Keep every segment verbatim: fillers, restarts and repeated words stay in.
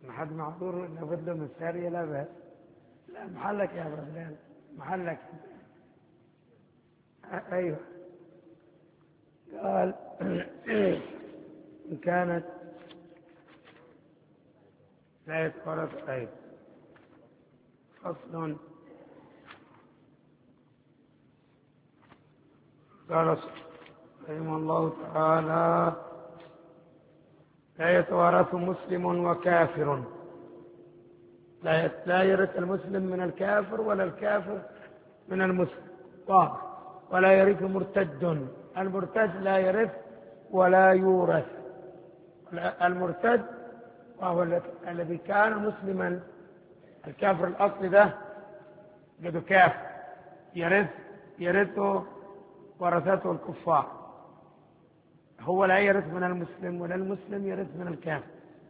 ما حد معذور ناخذ له من السارية لا بأس. لا محلك يا أبو بلال محلك. أيوه قال إن كانت لا يتورث. أيوه فصل. قال رحمه الله تعالى لا يتوارث مسلم وكافر. لا يرث المسلم من الكافر ولا الكافر من المسلم. واضح. ولا يرث مرتد. المرتد لا يرث ولا يورث. المرتد وهو الذي كان مسلما. الكافر الأصلي ده قد كافر يرث يرثه ورثته الكفار. هو لا يرث من المسلم ولا المسلم يرث من الكافر.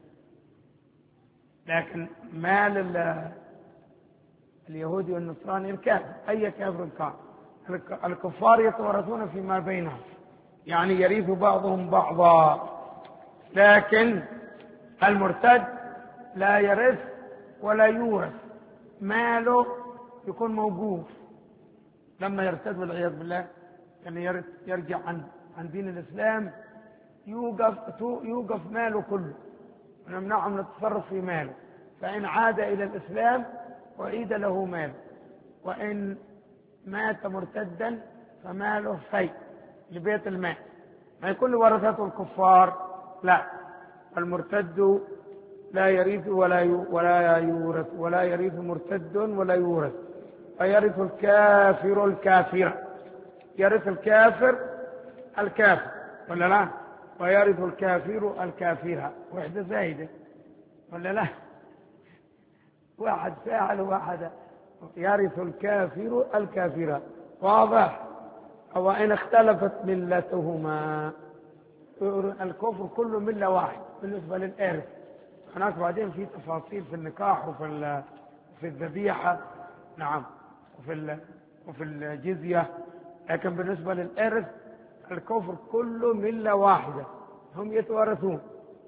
لكن مال اليهودي والنصراني الكافر أي كافر كان. الكفار يتورثون فيما بينهم يعني يرث بعضهم بعضا. لكن المرتد لا يرث ولا يورث. ماله يكون موقوف لما يرتد والعياذ بالله. يعني يرجع عن عن دين الإسلام يوقف يوقف ماله كله ونمنعه من التصرف في ماله. فإن عاد إلى الإسلام أعيد له ماله. وإن مات مرتدا فماله في لبيت المال. ما يكون ورثته الكفار لا. المرتد لا يرث ولا ولا يورث. ولا يرث مرتد ولا يورث. فيرث الكافر الكافر. يرث الكافر الكافر ولا لا؟ ويرث الكافر الكافرة. وحدة زايدة ولا لا؟ واحد فاعل واحد. يرث الكافر الكافرة. واضح. أو إن اختلفت ملتهما. الكفر كله ملة واحد بالنسبة للإرث. هناك بعدين في تفاصيل في النكاح وفي في الذبيحة نعم وفي وفي الجزية. لكن بالنسبة للإرث الكفر كله ملة واحدة هم يتوارثون.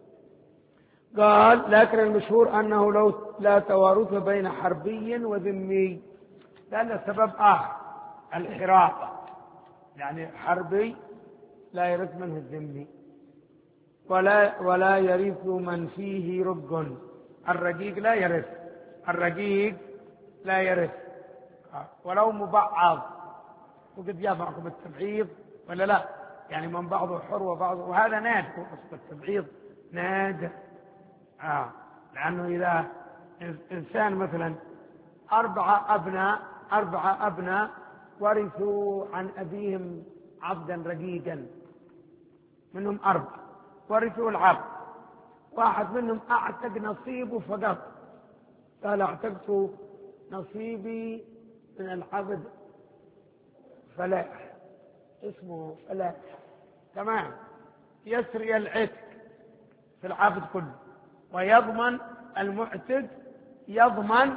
قال لكن المشهور أنه لو لا توارث بين حربي وذمي. لأن سبب آخر الحراقة. يعني حربي لا يرث منه الذمي. ولا ولا يرث من فيه رق. الرقيق لا يرث. الرقيق لا يرث ولو مبعض. وقد جاء معكم التبعيض ولا لا؟ يعني من بعضه حر وبعضه. وهذا نادر. التبعيض نادر. آه. لأنه إذا إنسان مثلا أربعة أبناء أربعة أبناء ورثوا عن أبيهم عبدا رقيقا منهم أربعة ورثوا العبد. واحد منهم أعتق نصيبه فقط. قال اعتقت نصيبي من العبد فلاح. اسمه فلاح تمام. يسري العتق في العبد كله. ويضمن المعتق يضمن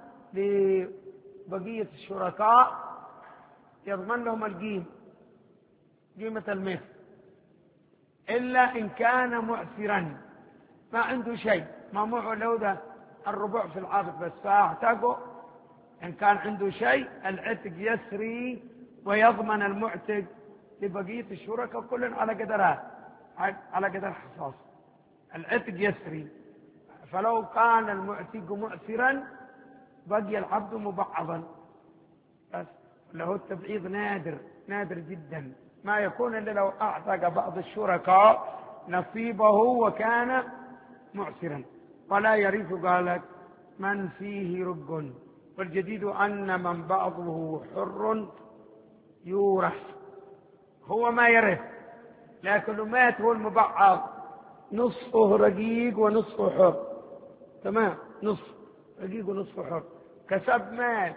لبقية الشركاء يضمن لهم القيمة قيمة المثل. إلا إن كان معسرا ما عنده شيء ما معه لو ده الربع في العبد بس فاعتقه. إن كان عنده شيء العتق يسري ويضمن المعتق لبقية الشركاء كل على قدرها على قدر حصاص. العتق يسري. فلو كان المعتق معسرا بقي العبد مبعضا بس. له التبعيض نادر نادر جدا. ما يكون إلا لو أعتق بعض الشركاء نصيبه وكان معسرا. ولا يرث قالت من فيه رق. والجديد أن من بعضه حر يورث. هو ما يرث لكنه مات هو المبعض نصفه رقيق ونصفه حر. تمام. نصف رقيق ونصفه حر. كسب مال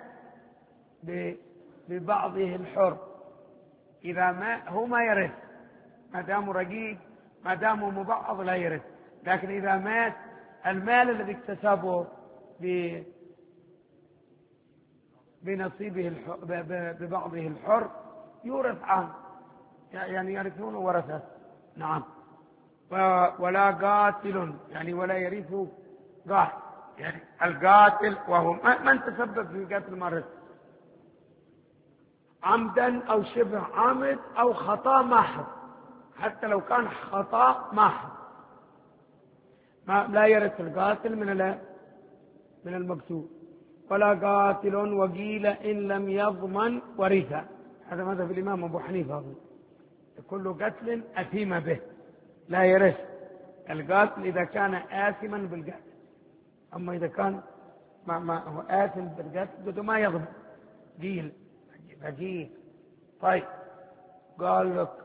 ببعضه الحر. إذا ما هو ما يرث ما دامه رقيق ما دامه مبعض لا يرث. لكن إذا مات المال الذي اكتسبه بنصيبه ببعضه الحر يورث عنه. يعني يرثون ورثه. نعم. ولا قاتل يعني ولا يرث قال يعني القاتل وهو من تسبب في قتل مرض عمدا أو شبه عمد أو خطأ محض، حتى لو كان خطأ محض ما لا يرث القاتل من من المقتول. ولا قاتل وقيل إن لم يضمن ورثه، هذا مذهب الإمام أبو حنيفة. كل قتل أثيم به لا يرث القاتل إذا كان آثما بالقتل، أما إذا كان ما, ما هو آثم بالقتل بده ما يضمن قيل بقيل. طيب قال لك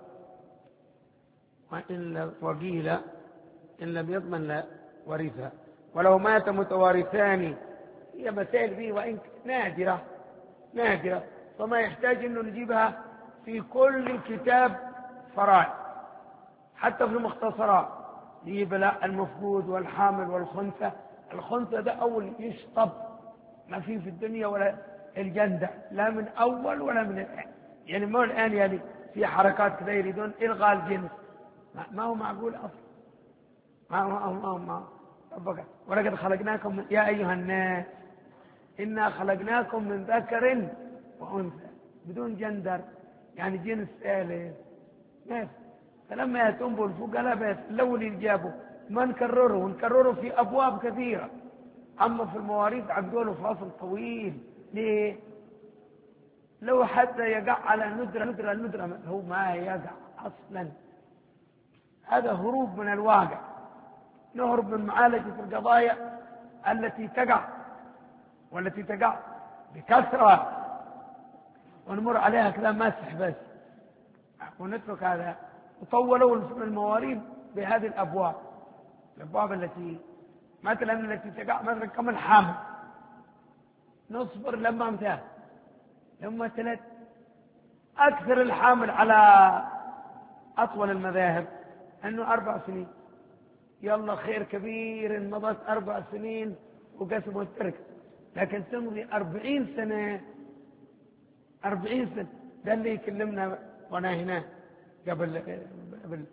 وإن وقيل إن لم يضمن لا ورثه. ولو مات متوارثان، هي مسائل فيه وإن نادرة نادرة فما يحتاج أنه نجيبها في كل كتاب فرائض، حتى في المختصرات نجيب لا المفقود والحامل والخنثى. الخنثى ده أول يشطب ما فيه في الدنيا، ولا الجندع لا من أول ولا من الآن، يعني ما الآن يعني في حركات كذا يريدون إلغاء الجنس، ما هو معقول أصلا، ما هو ما هو ما هو ولقد خلقناكم من يا أيها الناس إنا خلقناكم من ذكر وأنثى بدون جندر، يعني جنس ثالث بس. فلما يأتون بالفقهاء بس الأول يجابوا ما نكرره ونكرره في أبواب كثيرة، أما في المواريث عقدوا له فاصل طويل. ليه؟ لو حتى يقع على ندرة ندرة ندرة هو ما يقع أصلا، هذا هروب من الواقع، نهرب من معالجة القضايا التي تقع والتي تقع بكثرة ونمر عليها كذا مسح بس ونترك هذا. وطولوا المواريث بهذه الأبواب، الأبواب التي مثلا التي تقع مثلا كم الحامل، نصبر لما امتاه لما ثلاث. أكثر الحامل على أطول المذاهب أنه أربع سنين، يلا خير كبير إن مضت أربع سنين وقسموا الترك، لكن تمضي أربعين سنة أربعين سنة. ده اللي يكلمنا وانا هنا قبل قبل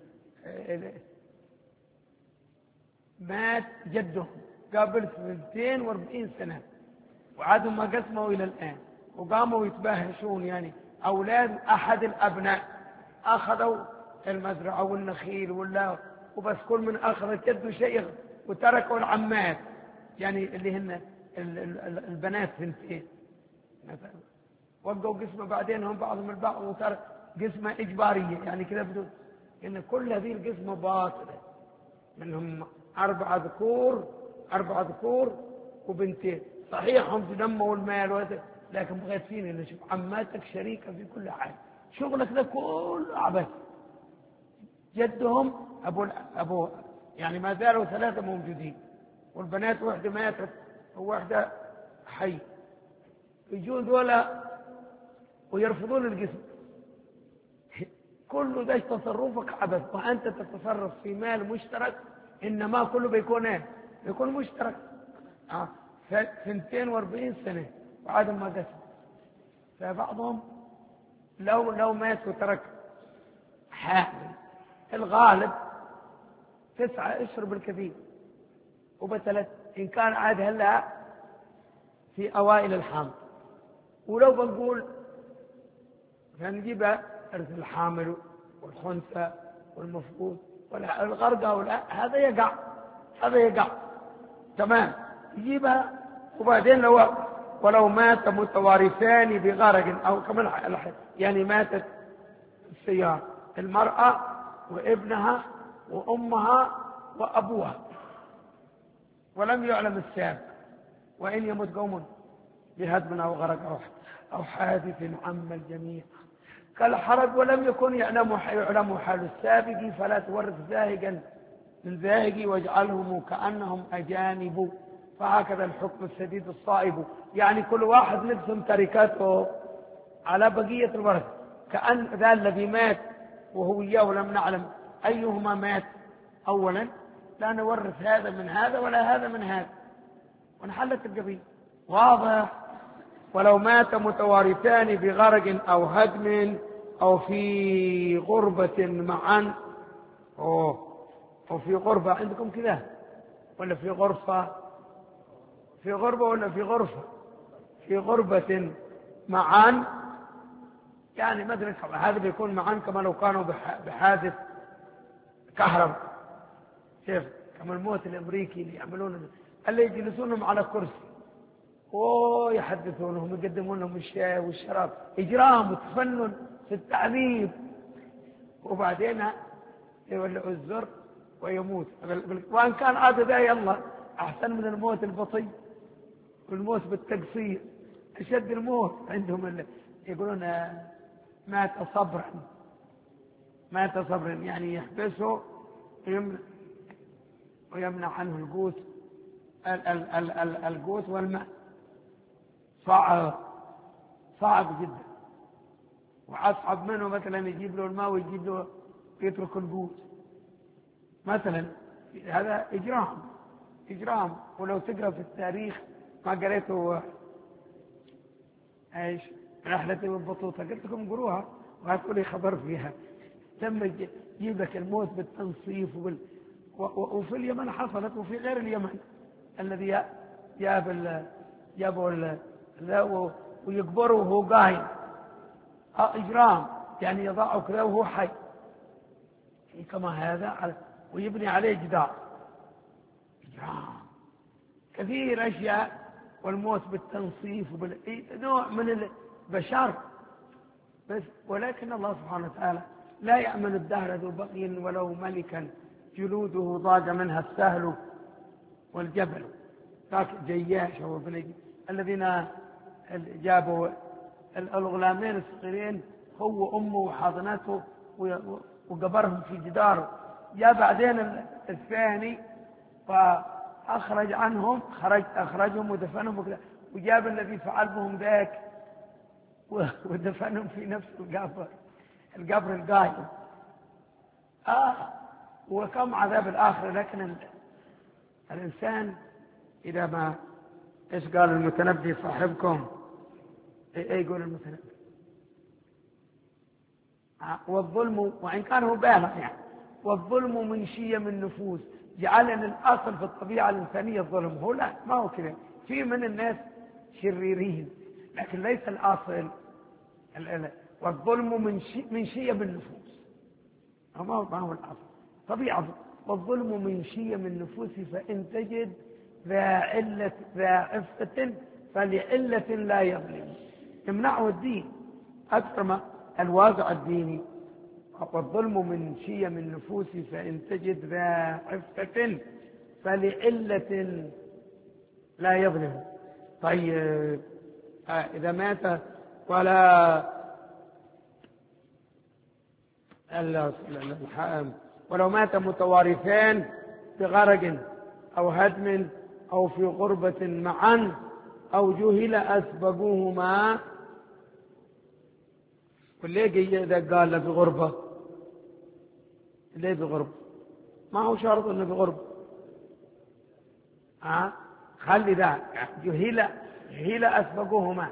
مات جدهم قبل اثنتين وأربعين سنة وعادوا ما قسموا إلى الآن، وقاموا يتباهشون يعني أولاد أحد الأبناء أخذوا المزرعة والنخيل ولا وبس كل من أخذ جده شيء وتركوا العمات يعني اللي هن البنات ثنتين مثلا، وقعوا قسمة بعدين هم بعضهم البعض وترك قسمة إجبارية يعني كذا بدون إن كل هذه القسمة باطلة، منهم أربعة ذكور أربعة ذكور وبنتين، صحيح هم تنموا المال وهذا لكن بغيت فيني إنه شوف عماتك شريكة في كل حاجة، شغلك ده كله عبث. جدهم أبو أبو يعني ما زالوا ثلاثة موجودين والبنات واحدة ماتت وواحدة حي، يجون دولة ويرفضون القسم. كله ده تصرفك عبث، وأنت تتصرف في مال مشترك إنما كله بيكون ايه بيكون مشترك. آه. سنتين واربعين سنة وعاد ما قسم. فبعضهم لو لو مات وترك حامل الغالب تسعة اشهر بالكثير وبثلاث إن كان عاد هلا في أوائل الحمل. ولو بنقول فنجيب إرث الحامل والخنثى والمفقود والغرقة ولا هذا يقع هذا يقع تمام يجيبها. وبعدين لو ولو مات متوارثان بغرق أو كمان يعني ماتت السيارة المرأة وابنها وأمها وأبوها ولم يعلم السابق، وإن يمت قوم بهدم أو غرق أو حادث عم الجميع كالحرج ولم يكن يعلم يعلم حال السابق فلا تورث زاهقا من زاهق واجعلهم كأنهم أجانب. فهكذا الحكم الشديد الصائب، يعني كل واحد نقسم تركاته على بقية الورث كأن ذا الذي مات وهو إياه ولم نعلم أيهما مات أولا لا نورث هذا من هذا ولا هذا من هذا ونحلت القضية واضح. ولو مات متوارثان بغرق أو هدم أو في غربة معا أو, أو في غربة عندكم كذا ولا في غرفة في غربة ولا في غرفة؟ في غربة معا، يعني مثلا هذا بيكون معا كما لو كانوا بحادث كهرباء، شوف كما الموت الامريكي اللي يعملون اللي يجلسونهم على كرسي ويحدثونهم يقدمون لهم الشاي والشراب، اجرام وتفنن في التعذيب، وبعدين يولعوا الزر ويموت. وان كان عاد ذا يلا احسن من الموت البطيء والموت بالتقصير، اشد الموت عندهم اللي يقولون مات صبرا، مات صبرا يعني يحبسه ويمنع, ويمنع عنه القوت القوت والماء. صعب صعب جدا، وأصعب منه مثلا يجيب له الماء ويجيب له يترك القوت مثلا. هذا إجرام إجرام. ولو تقرأ في التاريخ ما قريته ايش رحلة ابن بطوطة، قلت لكم قروها وهتقولي خبر فيها. تم يجيب لك الموت بالتنصيف وبال... وفي اليمن حصلت، وفي غير اليمن الذي جاب ال... جابوا ال... ويقبره وهو قايم. اه اجرام يعني يضعه كذا وهو حي كما هذا ويبني عليه جدار. اجرام كثير اشياء. والموت بالتنصيف وبال... نوع من البشر بس. ولكن الله سبحانه وتعالى لا يأمن الدهر ذو بغي ولو ملكا جلوده ضاق منها السهل والجبل. ذاك جياش هو الذين جابوا الغلامين الصغيرين هو وامه وحاضنته وقبرهم في جدار. جاء بعدين الثاني فأخرج عنهم خرج أخرجهم ودفنهم وكذا، وجاب الذي فعل بهم ذاك ودفنهم في نفس القبر القبر القايم. آه وكم عذاب الآخرة. لكن الإنسان إذا ما إيش قال المتنبي صاحبكم؟ إيه يقول المتنبي؟ آه والظلم وإن كان هو بالغ يعني، والظلم من شيم النفوس. جعل ان الاصل في الطبيعه الانسانيه الظلم. هو لا، ما هو كذا. في من الناس شريرين لكن ليس الاصل. والظلم من شي من شيم النفوس، ما هو ما هو الاصل طبيعه. والظلم من شيم النفوس فان تجد ذا عله ذا عفه فلعله لا يظلم. يمنعه الدين اكثر ما الواقع الديني. والظلم من شيم النفوس فإن تجد ذا عفة فلعلة لا يظلم. طيب آه إذا مات ولا ولو مات متوارثان بغرق أو هدم أو في غربة معا أو جهل أسبقوهما. وليه إذا قال له بغربة؟ ليه بغربة؟ ما هو شرط انه بغربة. ها خلي ذا جهل جهل أسبقوهما.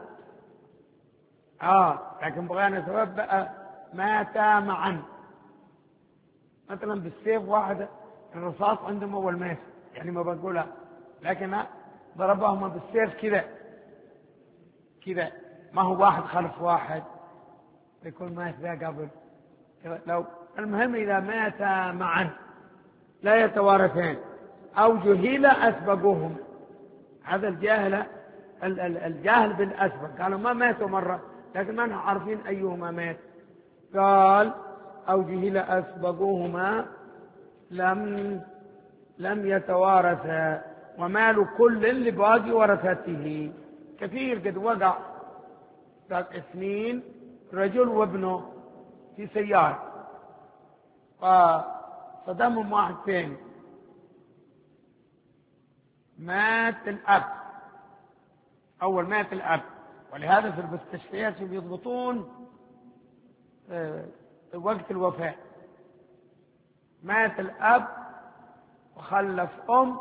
اه لكن بغينا سبب ماتا معا. مثلا بالسيف واحد الرصاص عندهم اول مات يعني ما بقولها، لكن ضربهما بالسيف كذا كذا، ما هو واحد خلف واحد يكون مات ذا قبل. لو المهم إذا مات معا لا يتوارثان أو جهل أسبقوهم. هذا الجاهل الجاهل بالأسبق قالوا ما ماتوا مرة لكن ما نحن عارفين أيهما مات. قال أو جهل أسبقوهما لم لم يتوارثا ومال كل لباقي ورثته. كثير قد وقع اثنين رجل وابنه في سيارة فصدمهم واحد ثاني، مات الأب. أول مات الأب، ولهذا في المستشفيات يضبطون وقت الوفاة. مات الأب وخلف أم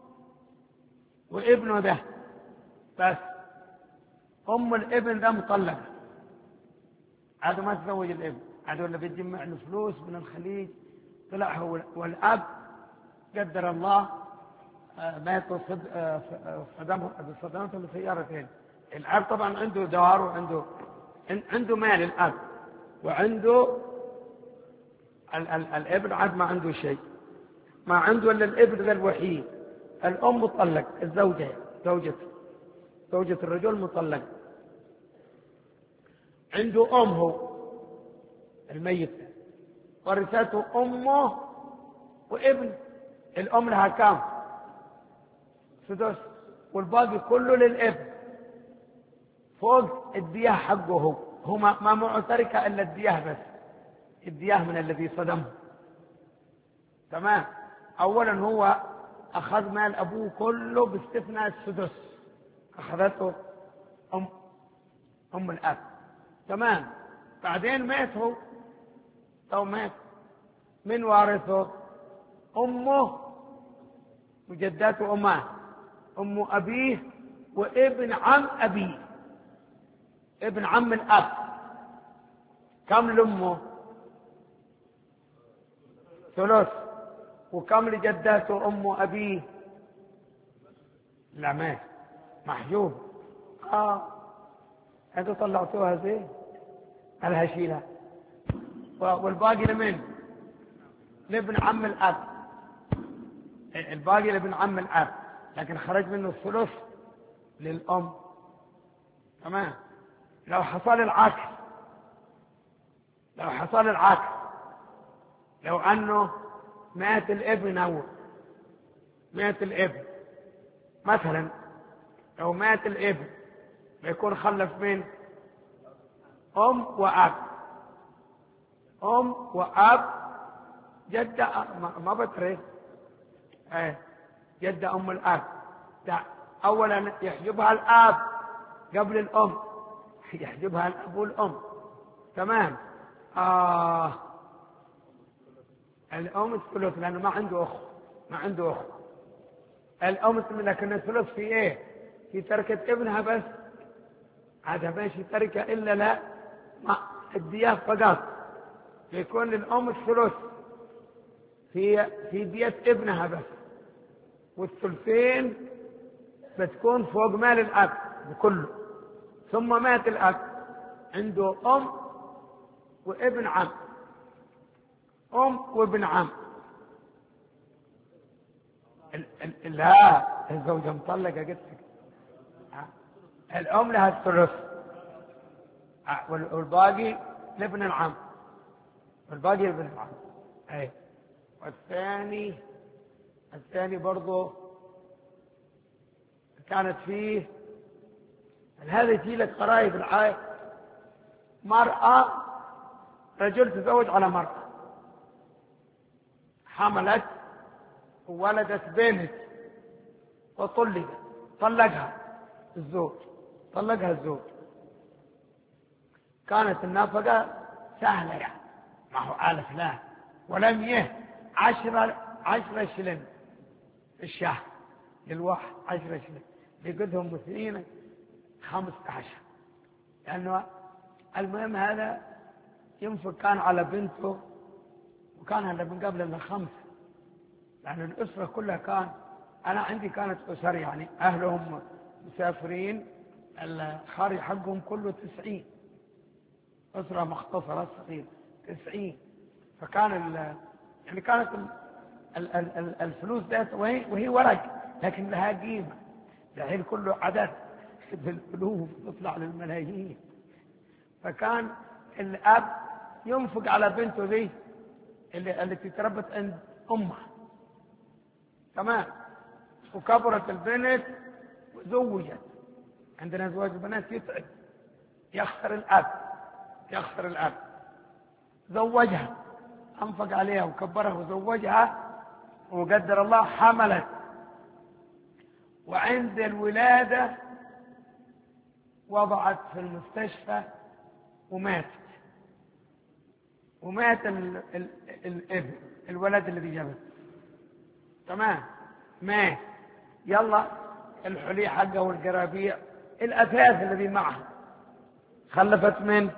وابنه ده بس. أم الابن ده مطلقة، عاد ما تزوج الابن، عاد ولا بيجمع له فلوس من الخليج طلع هو. والأب قدر الله ماتوا صدمهم بصدمتهم بسيارتين. الأب طبعا عنده دار وعنده عنده مال الأب، وعنده ال ال الابن عاد ما عنده شيء، ما عنده إلا الابن ذا الوحيد. الأم مطلق، الزوجة زوجة زوجة الرجل مطلق، عنده أم هو الميت، ورثته أمه وابن. الأم لها كام؟ سدس، والباقي كله للابن فوق الدياه حقه هو. هو ما معه تركه إلا الدياه بس، الدياه من الذي صدمه. تمام. أولا هو أخذ مال أبوه كله باستثناء السدس، أخذته أم أم الأب. تمام. بعدين مات هو، أو مات، من وارثه؟ أمه وجداته أمه، أم أبيه وابن عم أبيه، ابن عم الأب. كم لأمه؟ ثلث. وكم لجداته أم أبيه؟ لا مات، محجوب. آه أنتوا طلعتوها زين، أنا هشيلها. والباقي لمن؟ لابن عم الأب، الباقي لابن عم الأب، لكن خرج منه الثلث للأم. تمام. لو حصل العكس، لو حصل العكس، لو أنه مات الابن أول، مات الابن مثلا، لو مات الابن بيكون خلف من أم وأب، أم وأب، جدة ما بتري، ايه جدة أم الأب. أولا يحجبها الأب قبل الأم، يحجبها الأب والأم. تمام. آه الأم الثلث لأنه ما عنده أخ، ما عنده أخ. الأم لكن الثلث في إيه؟ في تركة ابنها بس، هذا ماشي تركة إلا لا ما الدياه فقط، يكون للأم الثلث في في دية ابنها بس، والثلثين بتكون فوق مال الأب بكله. ثم مات الأب، عنده أم وابن عم، أم وابن عم. لا الزوجة مطلقة قلت لك، الأم لها الثلث والباقي لابن العم، والباقي لابن العم. أي. والثاني الثاني برضه كانت فيه هذا يجي لك قرايب العائلة، مرأة، رجل تزوج على مرأة، حملت وولدت بنت وطلقت، طلقها الزوج، طلقها الزوج. كانت النفقة سهلة يعني، ما هو ألف لا، ولم يه عشرة عشرة شلن في الشهر للواحد، عشرة شلن بيقدهم مثلين خمسة عشر. لأنه المهم هذا ينفق كان على بنته، وكان هذا من قبل إلا خمسة، لأن الأسرة كلها كان، أنا عندي كانت أسر يعني أهلهم مسافرين، الخارج حقهم كله تسعين، أسرة مختصرة صغيرة تسعين. فكان يعني كانت ال ال ال الفلوس ذات وهي, وهي ورق، لكن لها قيمة. الحين كله عدد بالألوف تطلع للملايين. فكان الأب ينفق على بنته ذي اللي التي تربت عند أمها. تمام. وكبرت البنت وزوجت. عندنا زواج البنات يتعب، يخسر الأب، يخسر الأب. زوجها، أنفق عليها وكبرها وزوجها، وقدر الله حملت، وعند الولادة وضعت في المستشفى وماتت، ومات الابن الولد الذي جابته. تمام. مات. يلا الحلي حقه والقرابيع، الأثاث الذي معه، خلفت من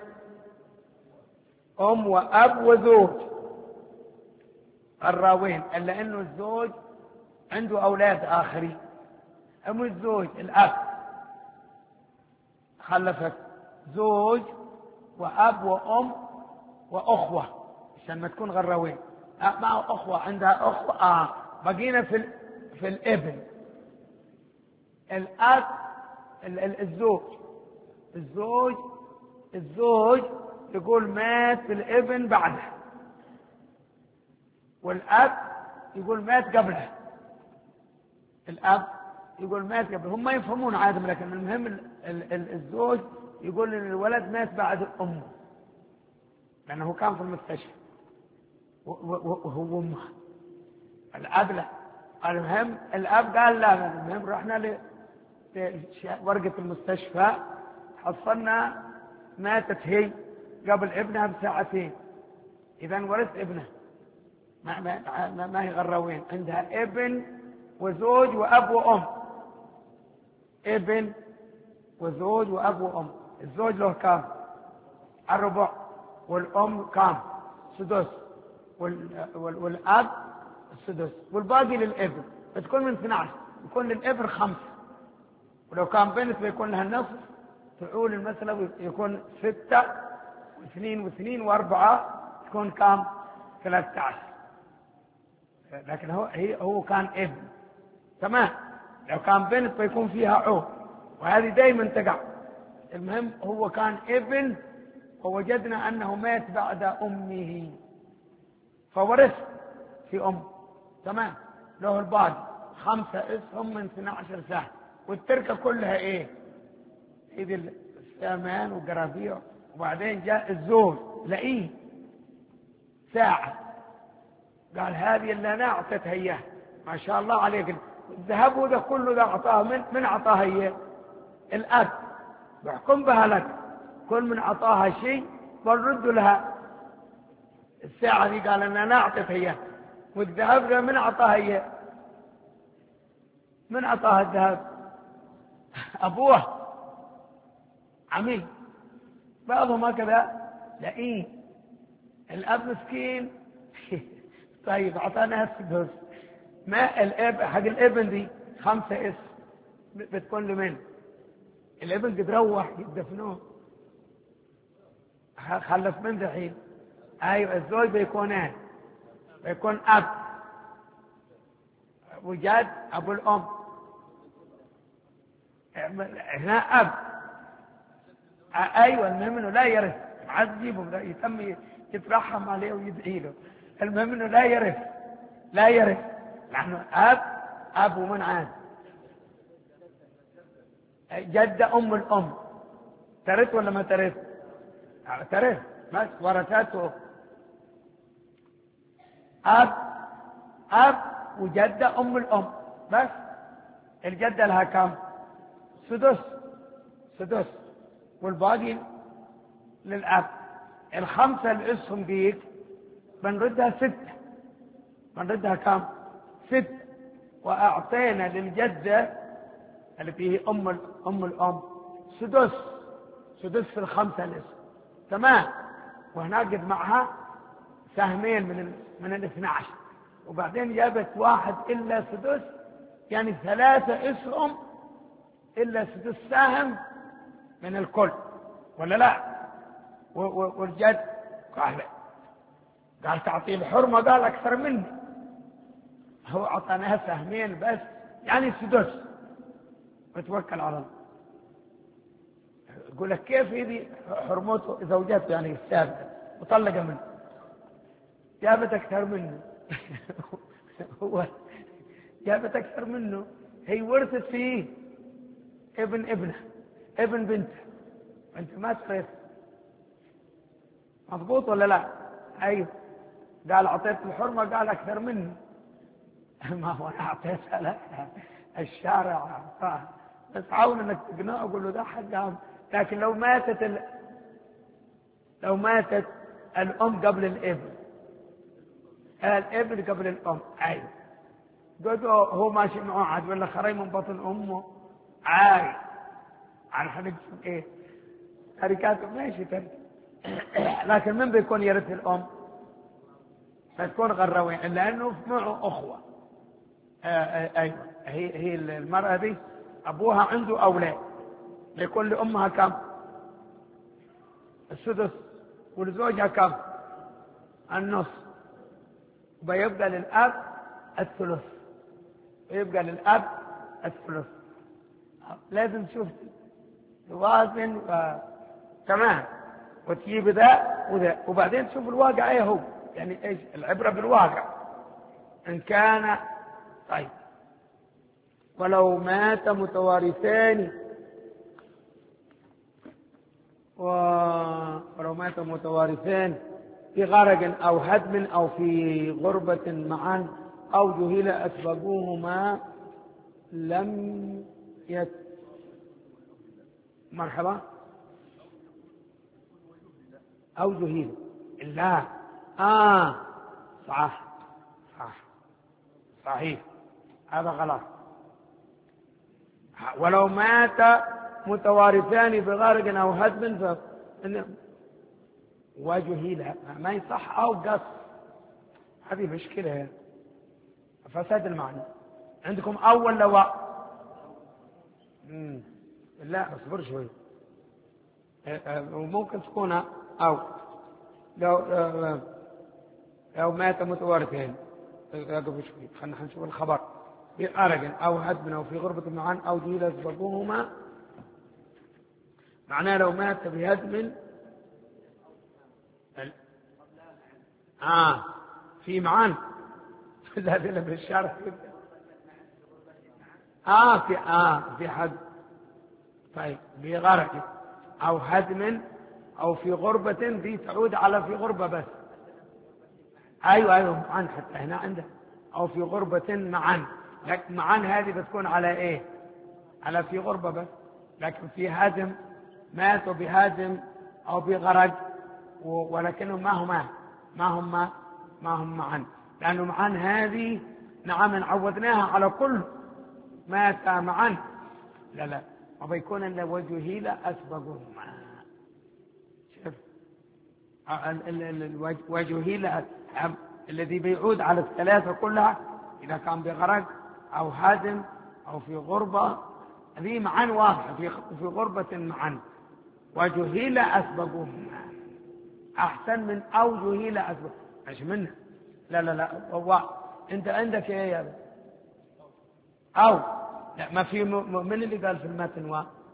أم وأب وزوج الراوين، إلا أنه الزوج عنده أولاد آخرين، أم الزوج الأب خلفت زوج وأب وأم وأخوة عشان ما تكون غراوين، مع أخوة عندها أخوة آه بقينا في ال... في الابن. الأب الزوج الزوج الزوج يقول مات الابن بعده، والأب يقول مات قبله. الأب يقول مات قبله، هم ما يفهمون عادة، لكن المهم ال... ال... الزوج يقول إن الولد مات بعد أمه لأنه كان في المستشفى وهو أمه. الأب لا، المهم الأب قال لا، المهم رحنا لورقة المستشفى حصلنا ماتت هي قبل ابنها بساعتين، إذا ورث ابنه ما, ما, ما هي غراوين، عندها ابن وزوج وأب وأم. ابن وزوج وأب وأم. الزوج له كام؟ الربع، والأم كام؟ سدس، والأب السدس، والباقي للابن. بتكون من اثني عشر، يكون للابن خمسة، ولو كان بنت بيكون لها النصف، تعول المسألة يكون ستة واثنين واثنين وأربعة، تكون كام؟ ثلاثة عشر. لكن هو هي هو كان ابن، تمام. لو كان بنت بيكون فيها عو، وهذه دائما تقع. المهم هو كان ابن، ووجدنا أنه مات بعد أمه فورث في أم، تمام. له الباقي خمسة اسهم من اثني عشر سهم، والتركة كلها ايه؟ ايد السامان والقرافيع. وبعدين جاء الزوج لقيه ساعة، قال هذه اللي انا اعطيتها اياه، ما شاء الله عليك، الذهب وده كله ده اعطاه، من من اعطاها اياه؟ الاب. بحكم بها لك، كل من اعطاها شيء بنرد لها. الساعة دي قال ان انا اعطيتها اياه، والذهب ده من اعطاها اياه؟ من اعطاها الذهب؟ ابوه عمي. بعضهم هكذا لئيم، الاب مسكين طيب اعطانا السدس، ما الاب حق الابن دي خمسة اس بتكون لمن؟ الابن قد روح يدفنوه، خلف من دحين. ايوه الزوج بيكون ايه؟ بيكون اب وجد ابو الام، هنا اب. ايوه المهم انه لا يرث، عذبه يتم يترحم عليه ويدعي له. المهم انه لا يرث، لا يرث لانه اب اب ومن عاد جدة ام الام. ترث ولا ما ترث؟ ترث، بس ورثته اب اب وجدة ام الام بس. الجدة لها كم؟ سدس، سدس، والباقي للأب. الخمسة الاسهم ديك بنردها ستة، بنردها كم؟ ستة. وأعطينا للجدة اللي فيه أم أم الأم سدس، سدس في الخمسة الاسهم، تمام. وهناك معها سهمين من ال من الاثنى عشر، وبعدين جابت واحد إلا سدس، يعني ثلاثة اسهم إلا سدس سهم من الكل، ولا لا؟ والجد قال قال تعطيه الحرمة، قال أكثر مني، هو أعطاناها سهمين بس يعني سدس، وتوكل على الله. يقول لك كيف هذه حرمته زوجته يعني السابقة وطلق منه، جابت أكثر منه هو جابت أكثر منه، هي ورثت فيه ابن ابنه ابن بنته، انت ما تخيف. مضبوط ولا لا؟ ايوه. قال اعطيت الحرمه، قال اكثر مني ما هو انا اعطيتها لك، الشارع اعطاها، بس حاول انك تقنعه، قول له ده حقها. لكن لو ماتت ال... لو ماتت الام قبل الابن، الابن قبل الام، ايوه، قلت هو ماشي معه عاد ولا خري من بطن امه عاي، على حنقسم ايه؟ تركاته ماشي ترك. لكن من بيكون يرث الام؟ بتكون غروين، لانه معه اخوه، ايوه، هي هي المرأة دي ابوها عنده اولاد، يكون لامها كم؟ السدس، ولزوجها كم؟ النص، ويبقى للاب الثلث، ويبقى للاب الثلث. لازم تشوف توازن و... تمام، وتجيب ذا وذا، وبعدين تشوف الواقع ايه هو، يعني ايش العبرة بالواقع. ان كان طيب، ولو مات متوارثان و... ولو مات متوارثان في غرق أو هدم أو في غربة معا أو جهل أسبقوهما لم يت مرحبا أو جهل لا آه صح صح صحيح، هذا غلط. ولو مات متوارثان بغرق أو هدم ف... وجهيل ما يصح أو قص، هذه مشكلة، فساد المعنى. عندكم أول لواء مم. لا اصبر شوي، وممكن تكون أو لو لو مات متوارثين، قبل شوي خلينا نشوف الخبر. في أرق أو هدم أو في غربة معان أو جهيل أسبقوهما، معناه لو مات بهدم آه في معان لا دل بالشرح آه في آه في حد. طيب بغرق أو هدم أو في غربة، دي تعود على في غربة بس. أيوة أيوة معان، حتى هنا عنده أو في غربة معان، لكن معان هذه بتكون على إيه؟ على في غربة بس. لكن في هدم ماتوا بهدم أو بغرق، ولكنهم ما هما ما هم ما هم معا، لأنه معا هذه نعم عودناها على كل مات معا. لا لا، وبيكون إلا وجهيل أسبقهما. شوف وجهيل الذي بيعود على الثلاثة كلها، إذا كان بغرق أو هدم أو في غربة، هذه معا واضحة، في غربة معا. وجهيل أسبقهما أحسن من أو جهيل أسبق، مش منه. لا لا لا، هو أنت عندك إيه يا بي؟ أو لا، ما في م... من اللي قال في المتن و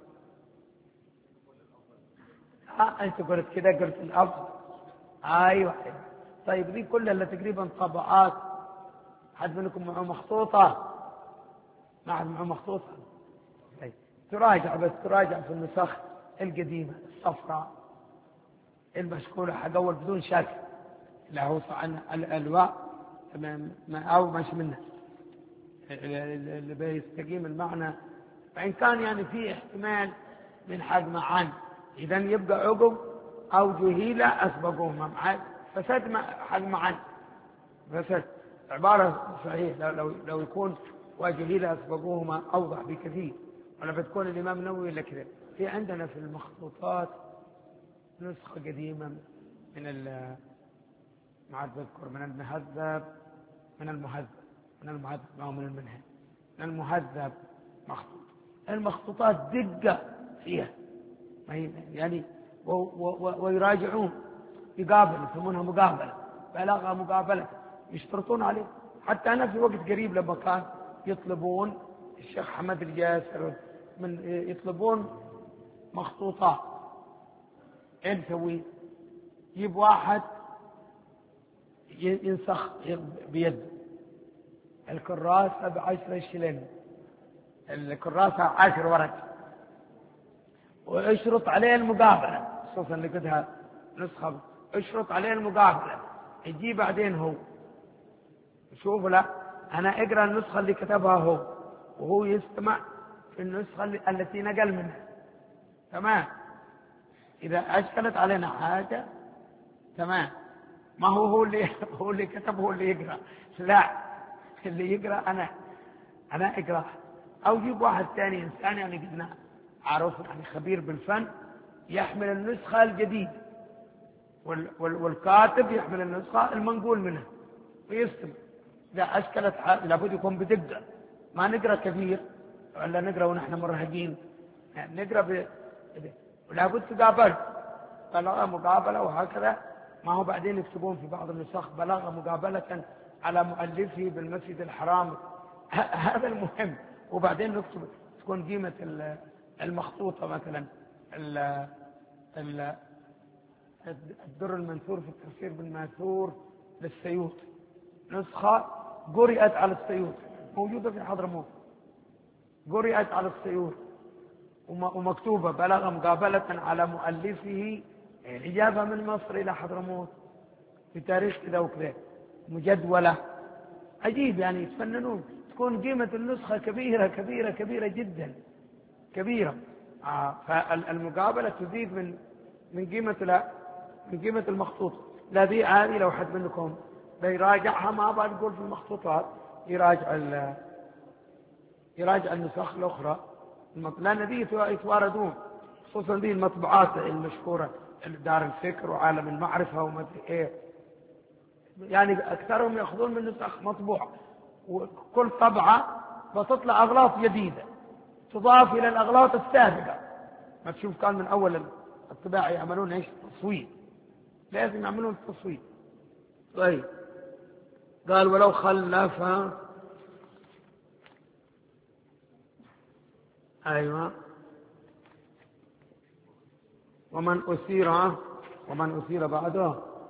ها أنت قلت كده، قلت الأفضل. أيوة طيب، دي كلها اللي تقريبا طبعات. حد منكم معه مخطوطة؟ ما حد معه مخطوطة؟ طيب تراجع، بس تراجع في النسخ القديمة الصفراء المشكولة حق أول بدون شك، لا هو عن الألواء أو مش منه اللي بيستقيم المعنى. فإن كان يعني في احتمال من حق معان، إذا يبقى عقب أو جهيلة أسبقوهما معاد، فسد حق معان، فسد عبارة صحيح. لو, لو, لو يكون وجهيلة أسبقوهما أوضح بكثير، ولا بتكون الإمام النووي إلا كذا. في عندنا في المخطوطات نسخة قديمة من ال ما عاد بذكر، من المهذب من المهذب من المهذب أو من المنهج، من المهذب مخطوط. المخطوطات دقة فيها يعني، و و و ويراجعون، يقابل، يسمونها مقابلة، بلاغة مقابلة، يشترطون عليه. حتى أنا في وقت قريب لما كان يطلبون الشيخ حمد الجاسر من يطلبون مخطوطات، ايه نسوي؟ يجيب واحد ينسخ بيد الكراسة بعشرة شلين، الكراسة عشر ورق، واشرط عليه المقابلة، خصوصا اللي قدها نسخة، اشرط عليه المقابلة. يجي بعدين هو شوف، لا أنا أقرأ النسخة اللي كتبها هو، وهو يستمع في النسخة التي نقل منها. تمام؟ إذا أشكلت علينا حاجة تمام، ما هو هو اللي هو اللي كتب هو اللي يقرأ، لا اللي يقرأ أنا أنا أقرأ. أو جيب واحد ثاني إنسان يعني قلنا عارف يعني خبير بالفن، يحمل النسخة الجديدة، وال وال والكاتب يحمل النسخة المنقول منها ويستمع. إذا أشكلت حال لابد يكون بدقة، ما نقرأ كثير ولا نقرأ ونحن مرهقين، يعني نقرأ ب... ولابد تقابل بلاغة مقابلة وهكذا. ما هو بعدين يكتبون في بعض النسخ بلاغة مقابلة على مؤلفه بالمسجد الحرام، هذا المهم. وبعدين نكتب تكون قيمة المخطوطة مثلا الدر المنثور في التفسير بالماثور للسيوط، نسخة قرئت على السيوط موجودة في حضرموت، قرئت على السيوط ومكتوبة بلاغة مقابلة على مؤلفه، إجابة من مصر إلى حضرموت في تاريخ كذا وكذا، مجدولة. عجيب يعني يتفننون، تكون قيمة النسخة كبيرة كبيرة كبيرة جدا كبيرة. آه فالمقابلة تزيد من من قيمة لا من قيمة المخطوط. لا ذي عادي لو حد منكم بيراجعها، ما بقول في المخطوطات يراجع يراجع النسخ الأخرى، لأن ذي يتواردون، خصوصا ذي المطبوعات المشهورة دار الفكر وعالم المعرفة وما ادري ايه، يعني أكثرهم يأخذون من نسخ مطبوعة، وكل طبعة بتطلع أغلاط جديدة تضاف إلى الأغلاط السابقة. ما تشوف كان من أول الطباعة يعملون إيش؟ تصوير، لازم يعملون تصوير. طيب قال ولو خلف، أيوة، ومن أسير ومن أسير بعده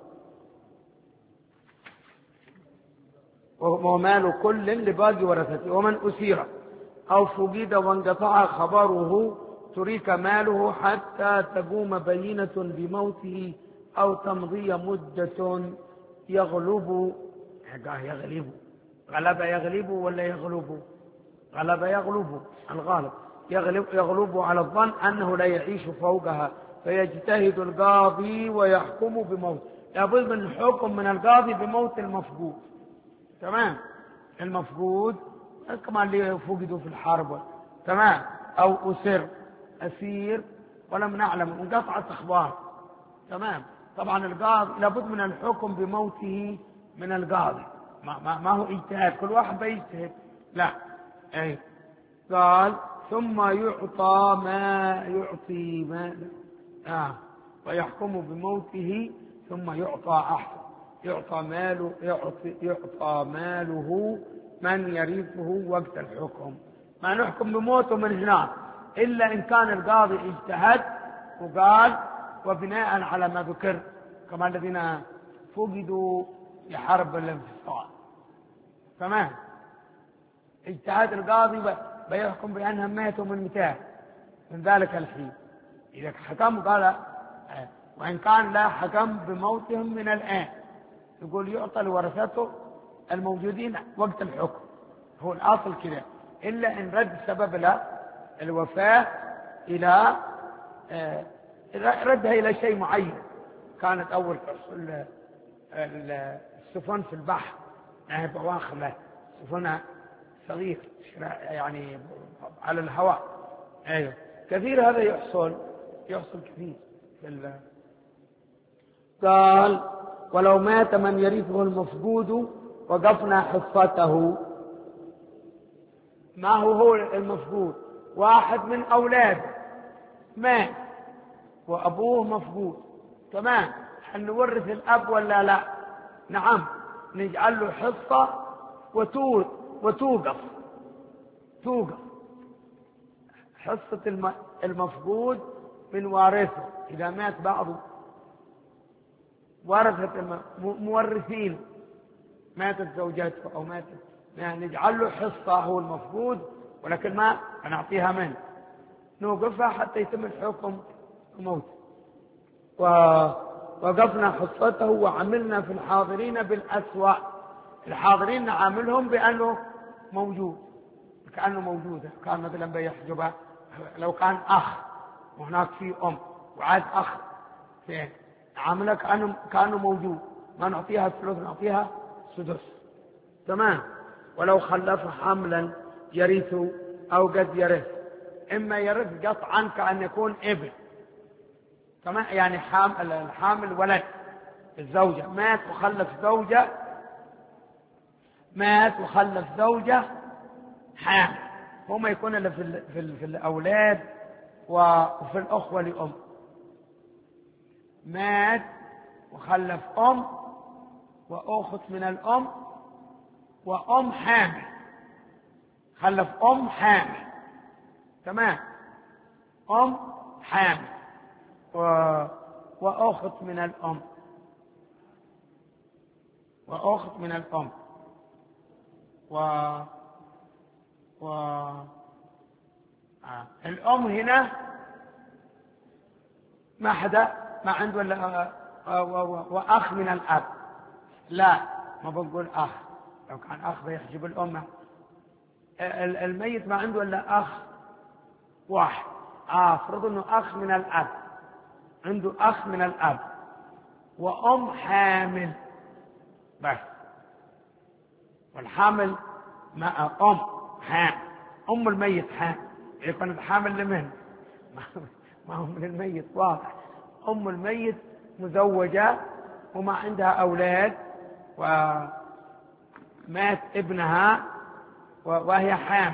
ومال كل لباقي ورثته، ومن أسير أو فقد وانقطع خبره ترك ماله حتى تقوم بينة بموته أو تمضي مدة يغلب يغلب غلب يغلب ولا يغلب غلب يغلب الغالب يغلب يغلب على الظن أنه لا يعيش فوقها، فيجتهد القاضي ويحكم بموت. لابد من حكم من القاضي بموت المفقود. تمام، المفقود كما اللي فقدوا في الحرب، تمام، أو أسر أسير ولم نعلم انقطعت أخبار، تمام. طبعا القاضي لابد من الحكم بموته من القاضي، ما, ما, ما هو اجتهاد كل واحد بيجتهد، لا. أي قال ثم يعطى ما يعطي ما آه ويحكم بموته ثم يعطى أحسن يعطى ماله يعطي يعطى ماله من يرثه وقت الحكم. ما نحكم بموته من هناك إلا إن كان القاضي اجتهد وقال وبناء على ما ذكر، كما الذين فقدوا لحرب الانفصال، تمام، اجتهاد القاضي بيحكم بأنهم ماتوا من متى من ذلك الحين. إذا حكم قال وإن كان لا حكم بموتهم من الآن، يقول يعطى لورثته الموجودين وقت الحكم، هو الأصل كده، إلا إن رد سبب لا الوفاة إلى ردها إلى شيء معين. كانت أول السفن في البحر يعني بواخر سفنها صغير يعني على الهواء، أيوه كثير هذا يحصل يحصل كثير في ال... قال ولو مات من يرثه المفقود وقفنا حصته. ما هو هو المفقود؟ واحد من أولاده مات وأبوه مفقود، تمام، هل نورث الأب ولا لا؟ نعم، نجعل له حصة وتوقف توقف حصة المفقود من وارثه. إذا مات بعض ورثة مورثين، ماتت زوجته أو ماتت، يعني نجعل له حصة هو المفقود، ولكن ما نعطيها منه، نوقفها حتى يتم الحكم وموت. ووقفنا حصته وعملنا في الحاضرين بالأسوأ. الحاضرين نعاملهم بأنه موجود، كأنه موجود. كان مثلا بيحجبه لو كان أخ وهناك في أم وعاد أخ فين، نعامله كأنه كأنه موجود، ما نعطيها الثلث، نعطيها سدس، تمام. ولو خلف حملا يرث أو قد يرث، إما يرث قطعا كأن يكون ابن، تمام، يعني حامل الحامل ولد الزوجة مات وخلف زوجة مات وخلف زوجة حامل، هما يكون اللي في, ال في, ال في الأولاد وفي الأخوة لأم. مات وخلف أم وأخت من الأم وأم حامل، خلف أم حامل، تمام، أم حامل و... وأخت من الأم وأخت من الأم و, و... آه. الأم هنا ما حدا ما عنده ولا وأخ من الأب، لا ما بنقول أخ، لو كان أخ بيحجب الأم. الميت ما عنده إلا أخ واحد، آه افرض إنه أخ من الأب، عنده أخ من الأب وأم حامل بس، والحامل مع أم حامل، أم الميت حامل، يكون الحامل لمن؟ ما هو من الميت واضح. أم الميت مزوجة وما عندها أولاد ومات ابنها وهي حامل،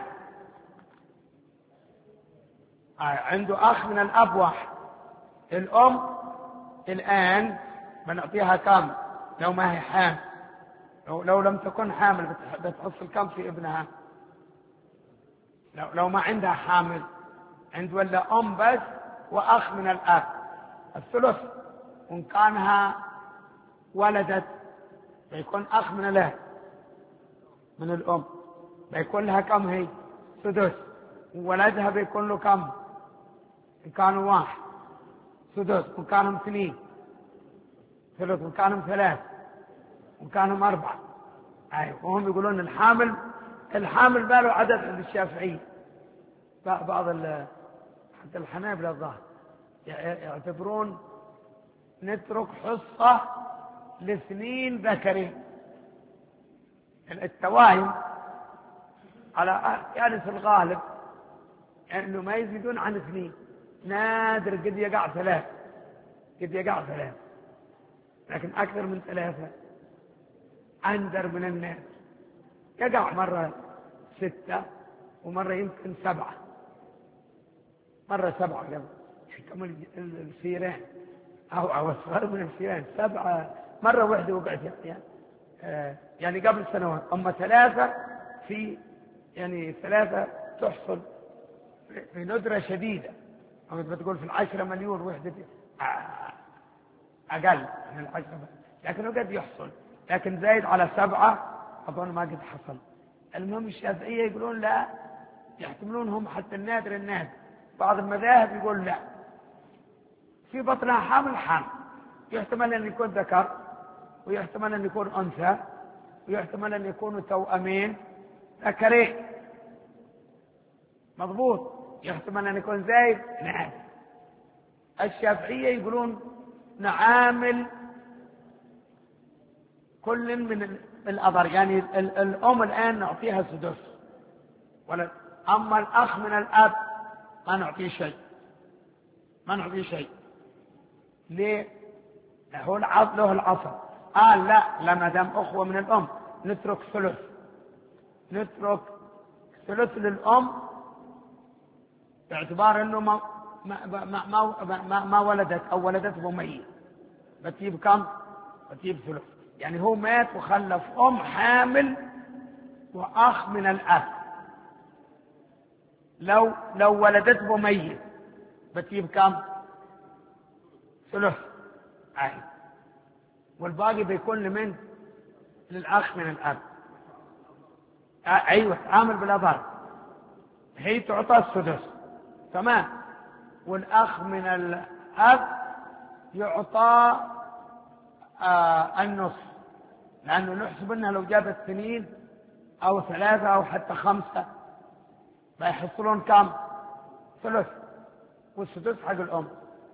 عنده أخ من الأب واحد. الأم الآن بنعطيها كم لو ما هي حامل؟ لو, لو لم تكن حامل بتحصل كم في ابنها؟ لو, لو ما عندها حامل، عند ولا أم بس وأخ من الأب الثلث، وإن كانها ولدت بيكون أخ من الأب من الأم، بيكون لها كم هي؟ سدس، وولدها بيكون له كم؟ إن كانوا واحد سدس، وإن كانوا اثنين ثلث، وإن كانوا ثلاث، وإن كانوا أربعة. أيوة، وهم يقولون الحامل الحامل ما له عدد عند الشافعي، بعض حتى الحنابلة الظاهر يعتبرون نترك حصة لاثنين ذكرين. التواهم على يعني في الغالب انه ما يزيدون عن اثنين، نادر قد يقع ثلاث، قد يقع ثلاث، لكن اكثر من ثلاثة اندر من الناس. يقع مرة ستة ومرة يمكن سبعة، مرة سبعة قبل كم السيران أو أو أصغر من السيران، سبعة مرة واحدة وقعت يعني آه يعني قبل سنوات. أما ثلاثة في يعني ثلاثة تحصل في ندرة شديدة، أو بتقول في العشرة مليون وحدة أقل من العشرة، لكن قد يحصل، لكن زايد على سبعة أظن ما قد حصل. المهم الشافعية يقولون لا، يحتملونهم حتى النادر النادر. بعض المذاهب يقول لا، في بطنها حامل حامل، يحتمل أن يكون ذكر ويحتمل أن يكون أنثى ويحتمل أن يكونوا توأمين ذكرين، مضبوط، يحتمل أن يكون زايد نعم. الشافعية يقولون نعامل كل من الأضر، يعني الأم الآن نعطيها سدس ولد، أما الأخ من الأب ما نعطيه شيء، ما نعطيه شيء. ليه؟ له العصر، له العصر. قال لا، لما دام أخوة من الأم نترك ثلث، نترك ثلث للأم باعتبار أنه ما ما ما ما, ما, ما ولدت أو ولدته ميت، بتجيب كم؟ بتجيب ثلث. يعني هو مات وخلف أم حامل وأخ من الأب، لو لو ولدته ميت بتجيب كم؟ ثلث. أي، والباقي بيكون لمن؟ للأخ من الأب. أيوة، عامل بالأضرار، هي تعطى السدس تمام، والأخ من الأب يعطى آه النصف، لأنه نحسب أنها لو جابت اثنين أو ثلاثة أو حتى خمسة فيحصلون كم؟ ثلث، والسدس حق الأم،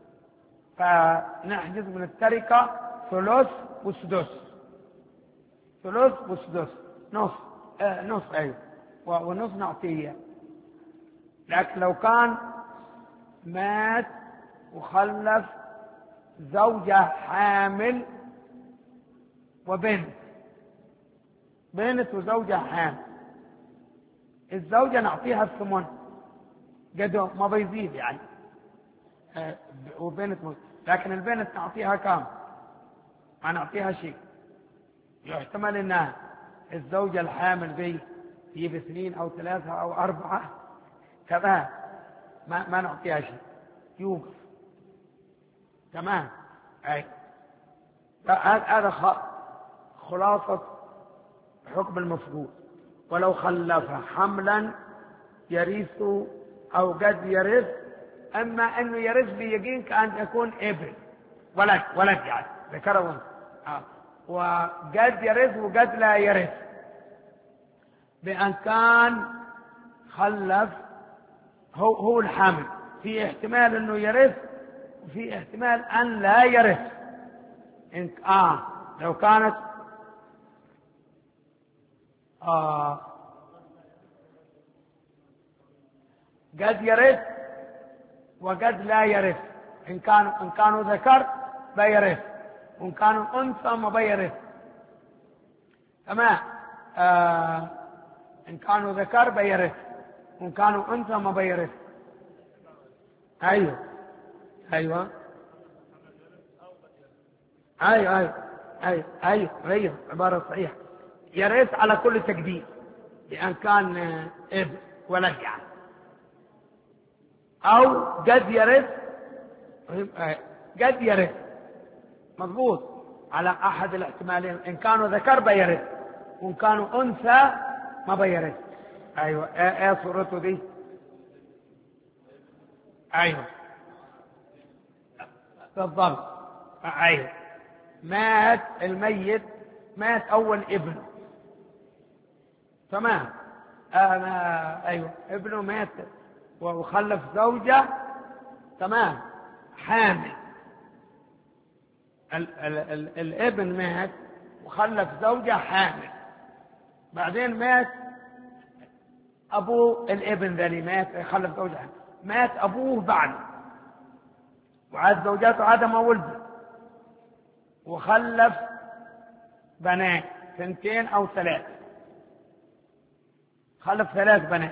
فنحجز من التركة ثلث وسدس، ثلث وسدس، نص آه نص أيوة، ونص نعطيه. لكن لو كان مات وخلف زوجة حامل وبنت، بنت وزوجة حامل، الزوجة نعطيها الثمن قد ما بيزيد يعني، وبنت مز... لكن البنت نعطيها كام؟ ما نعطيها شيء. يحتمل ان الزوجة الحامل دي هي باثنين او ثلاثة او اربعة كذا، ما, ما نعطيها شيء، يوقف. تمام. اي هذا خلاصة حكم المفقود. ولو خلف حملا يرث او قد يرث، اما انه يرث بيقين كأن يكون ابن ولد ولد يعني ذكر وانثى، آه. وقد يرث وقد لا يرث، بأن كان خلف هو هو الحامل، في احتمال انه يرث وفي احتمال ان لا يرث. إن آه لو كانت آه قد يرث وقد لا يرث، إن كانوا إن كانوا ذكر بيرث، وإن كانوا أنثى ما بيرث. تمام. آه إن كانوا ذكر بيرث، وإن كانوا أنثى ما بيرث. أيوه أيوه أيوه أيوه أيوه أيوه أيوه عبارة صحيحة. يرث على كل تقدير، بأن كان ابن ولد يعني، أو قد يرث، قد يرث مضبوط على أحد الاحتمالين، إن كانوا ذكر بيرث، وإن كانوا أنثى ما بيرث. أيوة. إيه إيه صورته دي؟ أيوة بالضبط. أيوة. مات الميت، مات أول ابنه. تمام. أنا أيوة ابنه مات وخلف زوجة. تمام. حامل. ال ال ال الابن مات وخلف زوجة حامل، بعدين مات أبوه الابن ذلي، مات خلف زوجة حامل، مات أبوه بعده وعاد زوجاته عاد ما ولده، وخلف بنات سنتين أو ثلاث، خلف ثلاث بنات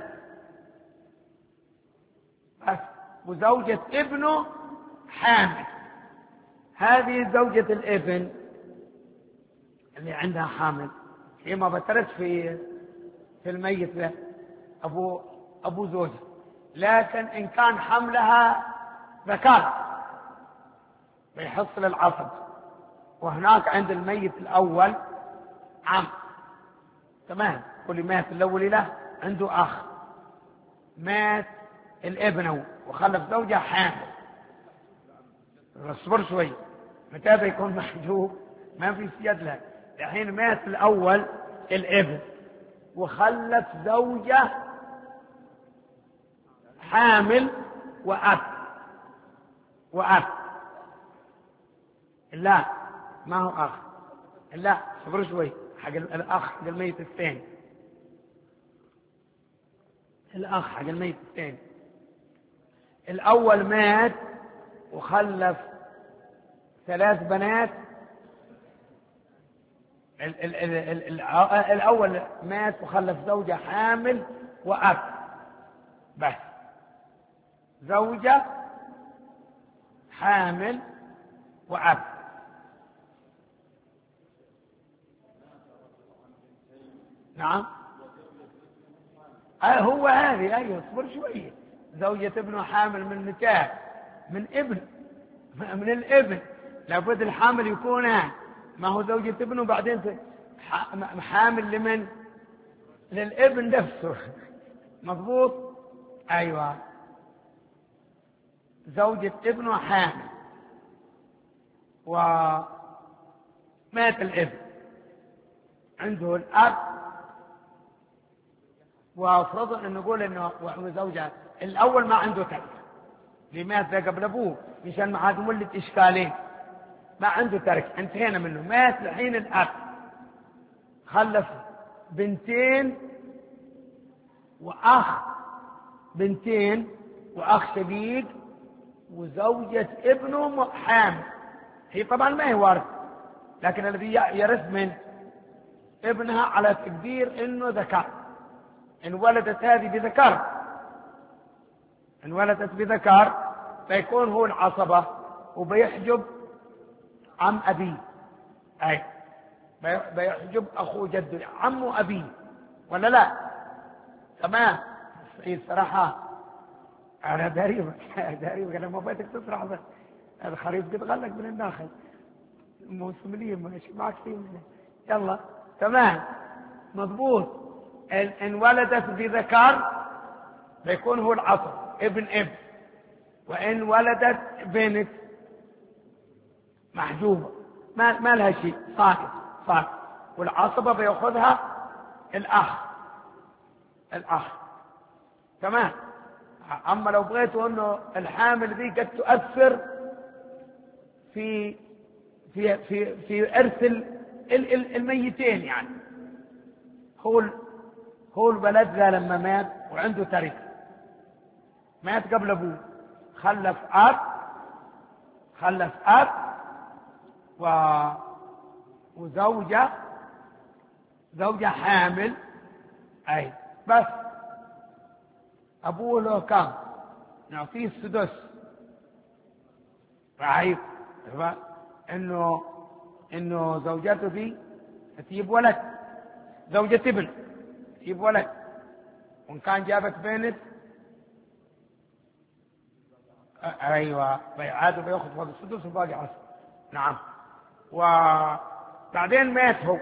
بس، وزوجة ابنه حامل. هذه زوجة الابن اللي عندها حامل هي ما بترث في في الميت له أبو أبو زوجها، لكن إن كان حملها ذكر بيحصل العصب. وهناك عند الميت الأول عم. تمام. كل مات الأول له عنده أخ، مات الابن وخلف زوجة حامل. اصبر شوي، متى بيكون محجوب ما في سياد له. الحين مات الأول الابن وخلف زوجة حامل وأب وأب لا ما هو أخ، لا صبر شوي، حق الأخ حق الميت الثاني، الأخ حق الميت الثاني. الأول مات وخلف ثلاث بنات. ال ال ال ال ال الأول مات وخلف زوجة حامل وأب بس، زوجة حامل وأب. نعم. آه هو هذه. أيوه اصبر شوية. زوجة ابنه حامل من متى؟ من ابن، من الابن. لابد الحامل يكون ما هو زوجة ابنه بعدين حامل لمن؟ للابن نفسه. مضبوط. أيوة. زوجة ابنه حامل ومات الابن، عنده الأب، وافرض أن نقول أنه زوجة الأول ما عنده تركة، لماذا قبل أبوه؟ مشان ما عاد مولد إشكالين، ما عنده ترك، انتهينا منه. مات الحين الأب، خلف بنتين وأخ، بنتين وأخ شقيق وزوجة ابنه حامل. هي طبعا ما هي وارث، لكن الذي يرث من ابنها على تقدير انه ذكر. ان ولدت هذه بذكر ان ولدت بذكر فيكون هو العصبة وبيحجب عم أبيه، أي بيحجب أخو جده عم أبيه، ولا لا؟ تمام. هي صراحة أنا داري داري لما بيتك تسرح بس الخريف قد غلق من الداخل موسم لي ماشي معك فيه. يلا تمام مضبوط. إن ولدت بذكر بيكون هو العصب ابن ابن، وإن ولدت بنت محجوبة ما, ما لها شيء ساكت ساكت، والعصبة بيأخذها الأخ الأخ تمام. أما لو بغيتوا أنه الحامل ذي قد تؤثر في في في في إرث الميتين، يعني هو هو الولد ذا لما مات وعنده تركة، مات قبل أبوه، خلف أب خلف أب و... وزوجة زوجة حامل، أي بس أبوه له كم نعطيه السدس، رعيب إنه إنه زوجته دي تجيب ولد، زوجة ابن تجيب ولد، وإن كان جابت بنت أيوة عاد بياخذ هذا السدس وباقي عصر. نعم. وبعدين مات هو،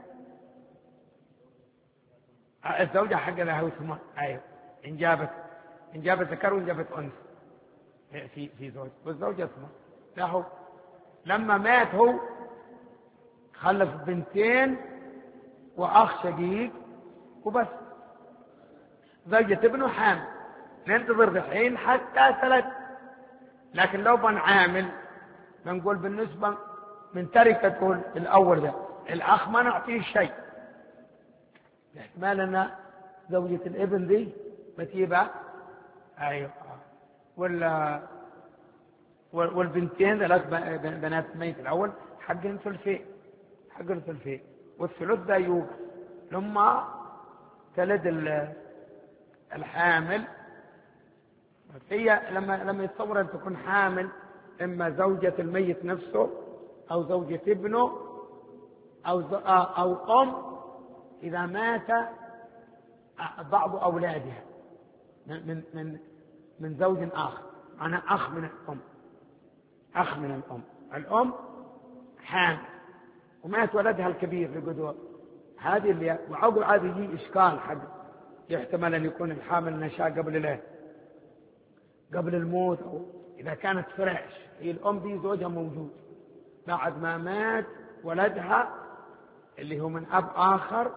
الزوجة حق لها وثمان، أيوة إن جابت إن جابت ذكر وإن جابت أنثى في في زوج، والزوجة ثمان. لا هو لما مات هو خلف بنتين وأخ شقيق وبس، زوجة ابنه حامل، ننتظر الحين حتى ثلاث. لكن لو بن عامل بنقول بالنسبة من تركته الأول ده الأخ ما نعطيه شيء، احتمال أن زوجة الابن دي بتيبها أيوة، ولا والبنتين ثلاث بنات ميت الأول حقهم ثلثين حقهم ثلثين، والثلث ده يوقف لما تلد الحامل. هي لما لما يتصور أن تكون حامل إما زوجة الميت نفسه أو زوجة ابنه أو أو أم إذا مات بعض أولادها من من من زوج آخر، أنا أخ من الأم أخ من الأم الأم حامل ومات ولدها الكبير لقدوة، هذه اللي وعقب هذه يجي إشكال حق، يحتمل أن يكون الحامل نشأ قبل له قبل الموت، أو إذا كانت فراش هي الأم دي زوجها موجود بعد ما مات ولدها اللي هو من أب آخر،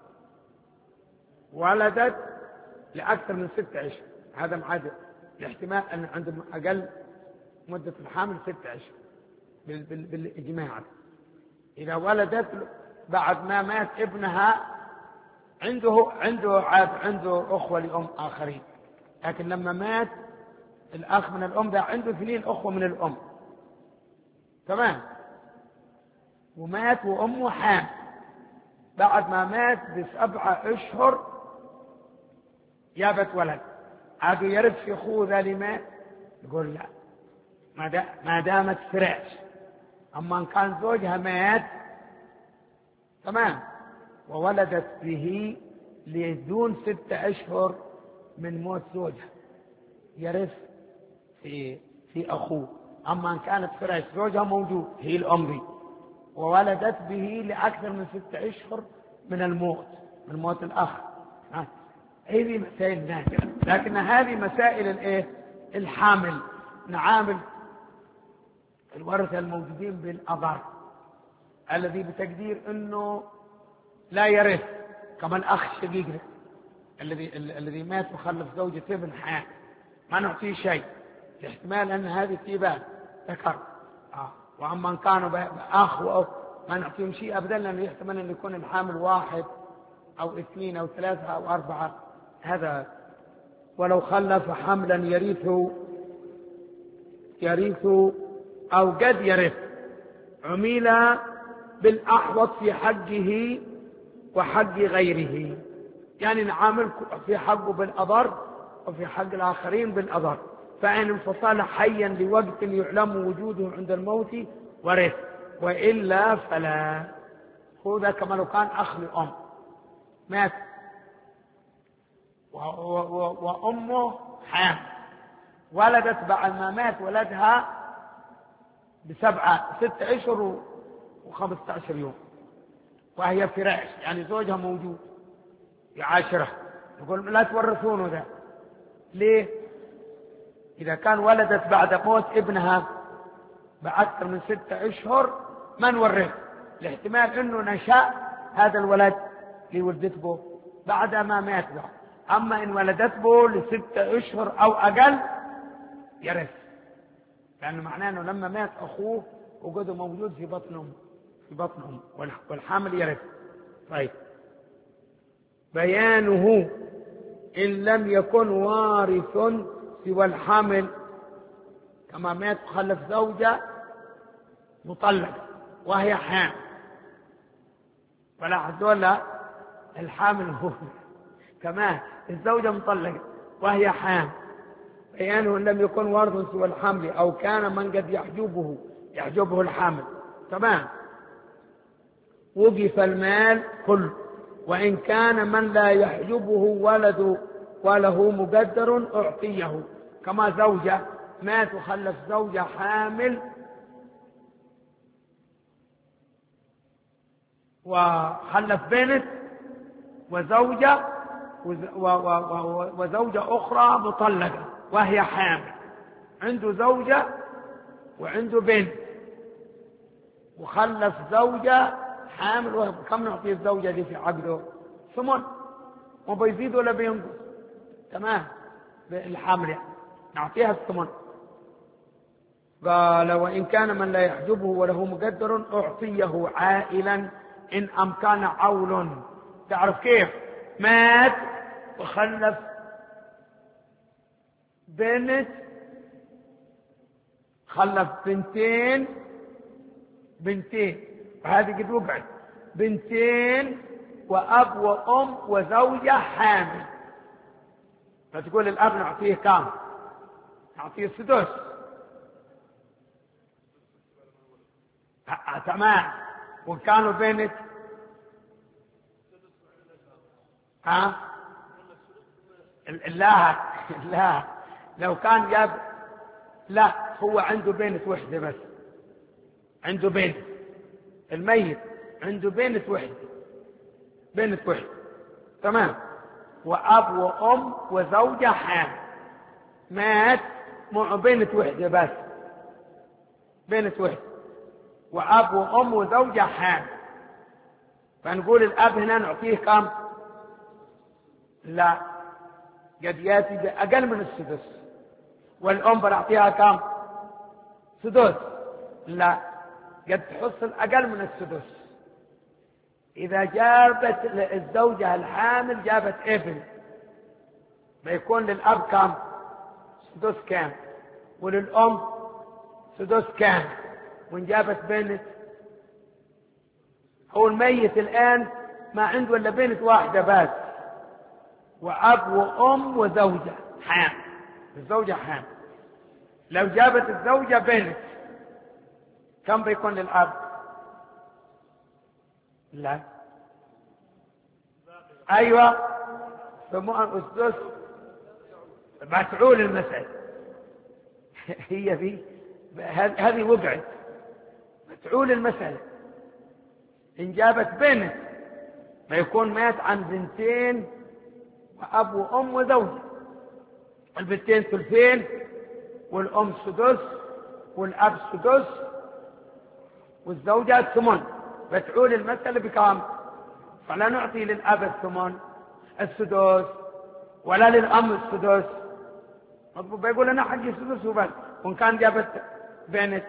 ولدت لأكثر من ست أشهر، هذا معدل الاحتمال أن عندهم أقل مدة الحامل ست أشهر بالإجماع. إذا ولدت بعد ما مات ابنها عنده عنده عاد عنده أخوة لأم آخرين، لكن لما مات الأخ من الأم ده عنده اثنين أخوة من الأم تمام، ومات وأمه حامل، بعد ما مات بسبعة أشهر جابت ولد، عادوا يرث في أخوه ذا لما يقول لا ما دامت فراش. أما إن كان زوجها مات تمام وولدت به لدون ستة أشهر من موت زوجها يرث في في أخوه. أما إن كانت فراش زوجها موجود هي الأم دي وولدت به لأكثر من ستة أشهر من الموت من موت الأخ، هذه مسائل نادرة، لكن هذه مسائل الايه الحامل. نعامل الورثة الموجودين بالأضر الذي بتقدير أنه لا يرث، كما الأخ الشقيق الذي الذي مات وخلف زوجة ابن حامل ما نعطيه شيء، احتمال أن هذه التيبان ذكر آه. وأما إن كانوا أخ وأخ ما نعطيهم شيء أبدا، لأنه يحتمل أن يكون الحامل واحد أو اثنين أو ثلاثة أو أربعة، هذا ولو خلف حملا يرث يرث أو قد يرث عميل بالأحوط في حقه وحق غيره، يعني نعامل في حقه بالأضر وفي حق الآخرين بالأضر. فإن انفصل حيا لوقت يعلم وجوده عند الموت ورث، وإلا فلا. هذا كما لو كان أخ لأم مات وأمه حامل، ولدت بعد ما مات ولدها بسبعة ست أشهر وخمسة عشر يوم، وهي فراش، يعني زوجها موجود يعاشرها، يقول لا تورثونه ذا. ليه؟ إذا كان ولدت بعد موت ابنها بأكثر من ستة أشهر ما نورث، الاحتمال أنه نشأ هذا الولد لولدت به بعد ما مات بعد. أما إن ولدت به لستة أشهر أو أقل يرث، لأنه معناه أنه لما مات أخوه وجده موجود في بطنهم في بطنهم والحامل يرث. طيب، بيانه إن لم يكن وارث سوى الحامل، كما مات وخلف زوجة مطلقة وهي حامل، ولا هذول الحامل هو كمان الزوجة مطلقة وهي حامل. بيانه إن لم يكن وارث سوى الحمل أو كان من قد يحجبه يحجبه الحامل، تمام، وقف المال كله. وإن كان من لا يحجبه ولد وله مقدر أعطيه، كما زوجة مات وخلف زوجة حامل وخلف بنت وزوجة وزوجة أخرى مطلقة وهي حامل، عنده زوجة وعنده بنت وخلف زوجة حامل. كم نعطيه الزوجة دي في عقده؟ ثمن، ما بيزيد ولا بينقص، تمام، بالحمل يعني نعطيها الثمن. قال وإن كان من لا يحجبه وله مقدر أعطيه عائلا إن أمكن عول. تعرف كيف؟ مات وخلف بنت، خلف بنتين بنتين وهذه قد وقعت بنتين وأب وأم وزوجة حامل، فتقول الأب نعطيه كام؟ نعطيه السدس. تمام. وكانوا بنت ها لا لا لو كان جاب لا هو عنده بنت وحده بس، عنده بنت الميت عنده بنت وحده بنت وحده تمام، وأب وأم وزوجة حامل، مات مع بنت وحده بس، بنت وحده وأب وأم وزوجة حامل، فنقول الأب هنا نعطيه كم؟ لا، قد ياتي بأقل من السدس. والأم بنعطيها كم؟ سدس. لا، قد تحصل أقل من السدس. إذا جابت الزوجة الحامل جابت ابن بيكون للأب كم؟ سدس كام، وللأم سدس كام، وإن جابت بنت. هو الميت الآن ما عنده إلا بنت واحدة بس وأب وأم وزوجة حامل، الزوجة حامل. لو جابت الزوجة بنت كم بيكون للأب؟ لا أيوة سموها السدس، مفعول المسألة هي دي هذه وقعت مفعول المسألة. إن جابت بنت فيكون مات عن بنتين وأب وأم وزوجة، البنتين ثلثين والأم سدس والأب سدس والزوجة ثمن، فتعول المسألة بكام؟ فلا نعطي للأب الثمن السدس ولا للأم السدس، بيقول أنا حقي السدس وبس. وإن كان جابت بنت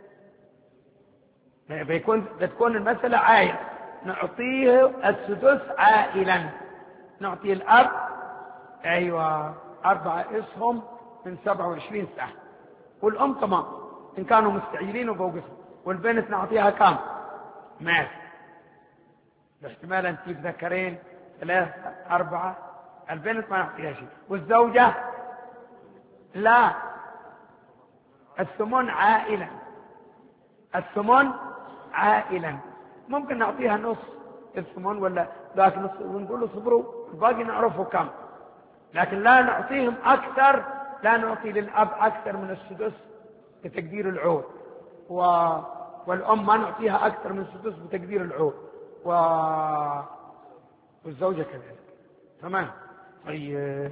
بيكون بتكون المسألة عائل، نعطيه السدس عائلا، نعطي الأب أيوة أربعة أسهم من سبعة وعشرين سهم، والأم كمان إن كانوا مستعجلين وبوقفوا، والبنت نعطيها كام؟ مات. احتمال أن تجيب ذكرين ثلاثة أربعة. البنت ما نعطيها شيء. والزوجة لا، الثمن عائلا، الثمن عائلا. ممكن نعطيها نص الثمن ولا ذاك نص ونقول له صبروا الباقي نعرفه كم، لكن لا نعطيهم أكثر، لا نعطي للأب أكثر من السدس بتقدير العود، و... والأم ما نعطيها أكثر من السدس بتقدير العود، و... والزوجة كذلك. تمام. طيب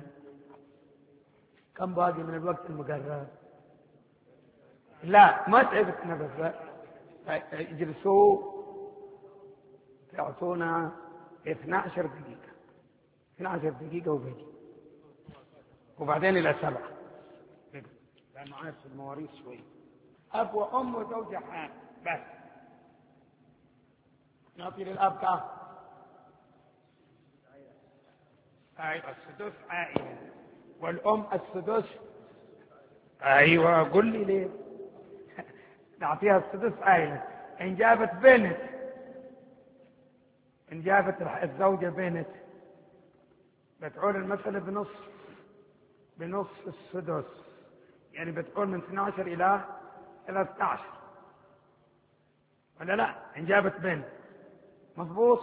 كم باقي من الوقت المقرر؟ لا ما تعبتنا، بس اجلسوا يعطونا اثنتي عشرة دقيقة، اثنتي عشرة دقيقة وبيجي، وبعدين إلى سبعة، لأنه عارف المواريث شوي. أب وأم وزوجة حامل بس. نعطي للأب كام؟ أيوة السدس عائلة، والأم السدس. أيوة قل لي ليه. نعطيها السدس عائلة. إن جابت بنت، إن جابت الزوجة بنت بتعول المسألة بنص بنص السدس، يعني بتعول من اثني عشر إلى ثلاثة عشر، ولا لا؟ إن جابت بنت مضبوط.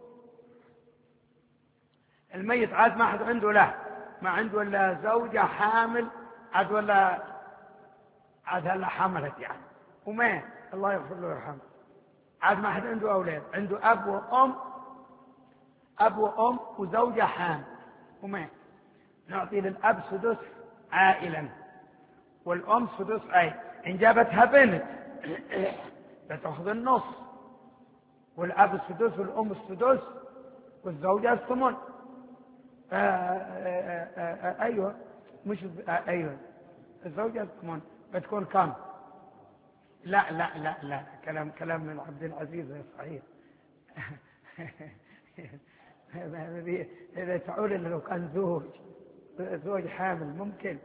الميت عاد ما حد عنده له، ما عنده إلا زوجة حامل عاد، ولا عاد هلا حملت يعني وما الله يغفر له ويرحمه، عاد ما حد عنده أولاد، عنده أب وأم، أب وأم وزوجة حامل وما. نعطي للأب سدس عائلا والأم سدس عائل. إن جابتها بنت بتأخذ النص، والأب السدس والأم السدس والزوجة الثمن. آه آه آه آه أيوة مش آه أيوة الزوجة الثمن بتكون كم؟ لا لا لا لا كلام كلام من عبد العزيز صحيح. إذا تعول لو كان زوج زوج حامل ممكن.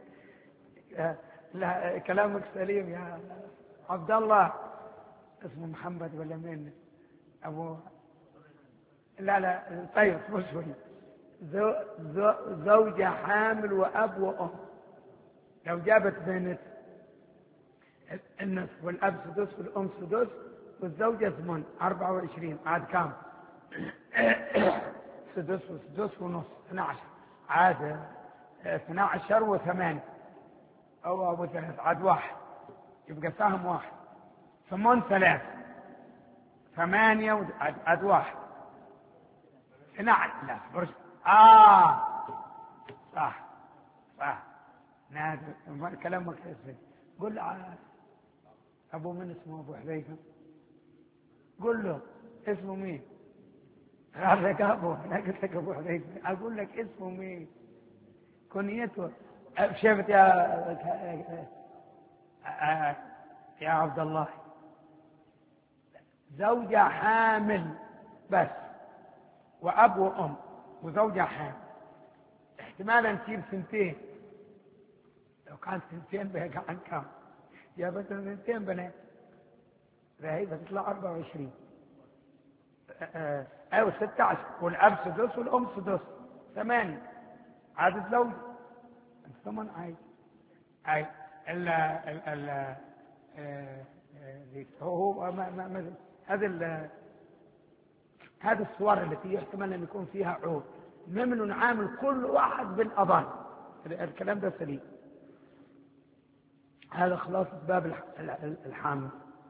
لا كلامك سليم يا عبد الله. اسمه محمد ولا مين أبو؟ لا لا طيب مش شوي. زو زو زوجة حامل وأب وأم، لو جابت بنت النصف، والأب سدس والأم سدس والزوجة ثمن، أربعة وعشرين عاد كام؟ سدس وسدس ونص اثني عشر، عاد اثني عشر وثمانية أو أبو ثلاث، عاد واحد، يبقى سهم واحد. ثمن ثلاث، ثمانية و... عاد, عاد واحد اثناعش. لا برش. آه صح صح نادر كلامك يسفل. قل له أبو من اسمه أبو حذيفة، قل له اسمه مين؟ قال لك أبو، أنا قلت لك أبو حذيفة، أقول لك اسمه مين؟ كنيته. شفت يا يا عبد الله، زوجة حامل بس وأب وأم وزوجة حامل، احتمالا تصير سنتين. لو كانت سنتين بقى عن كم؟ يا بس سنتين بنات هي بتطلع أربعة وعشرين. أيوة ستة عشر، والأب سدس والأم سدس، ثمانية، عاد الزوج ثمن. أي أي ال ال ال هو ما ما ما هذا هذه الصور التي يحتمل أن يكون فيها عود، ممن نعامل كل واحد بالأضان. الكلام ده سليم. هذا خلاصة باب الحامل.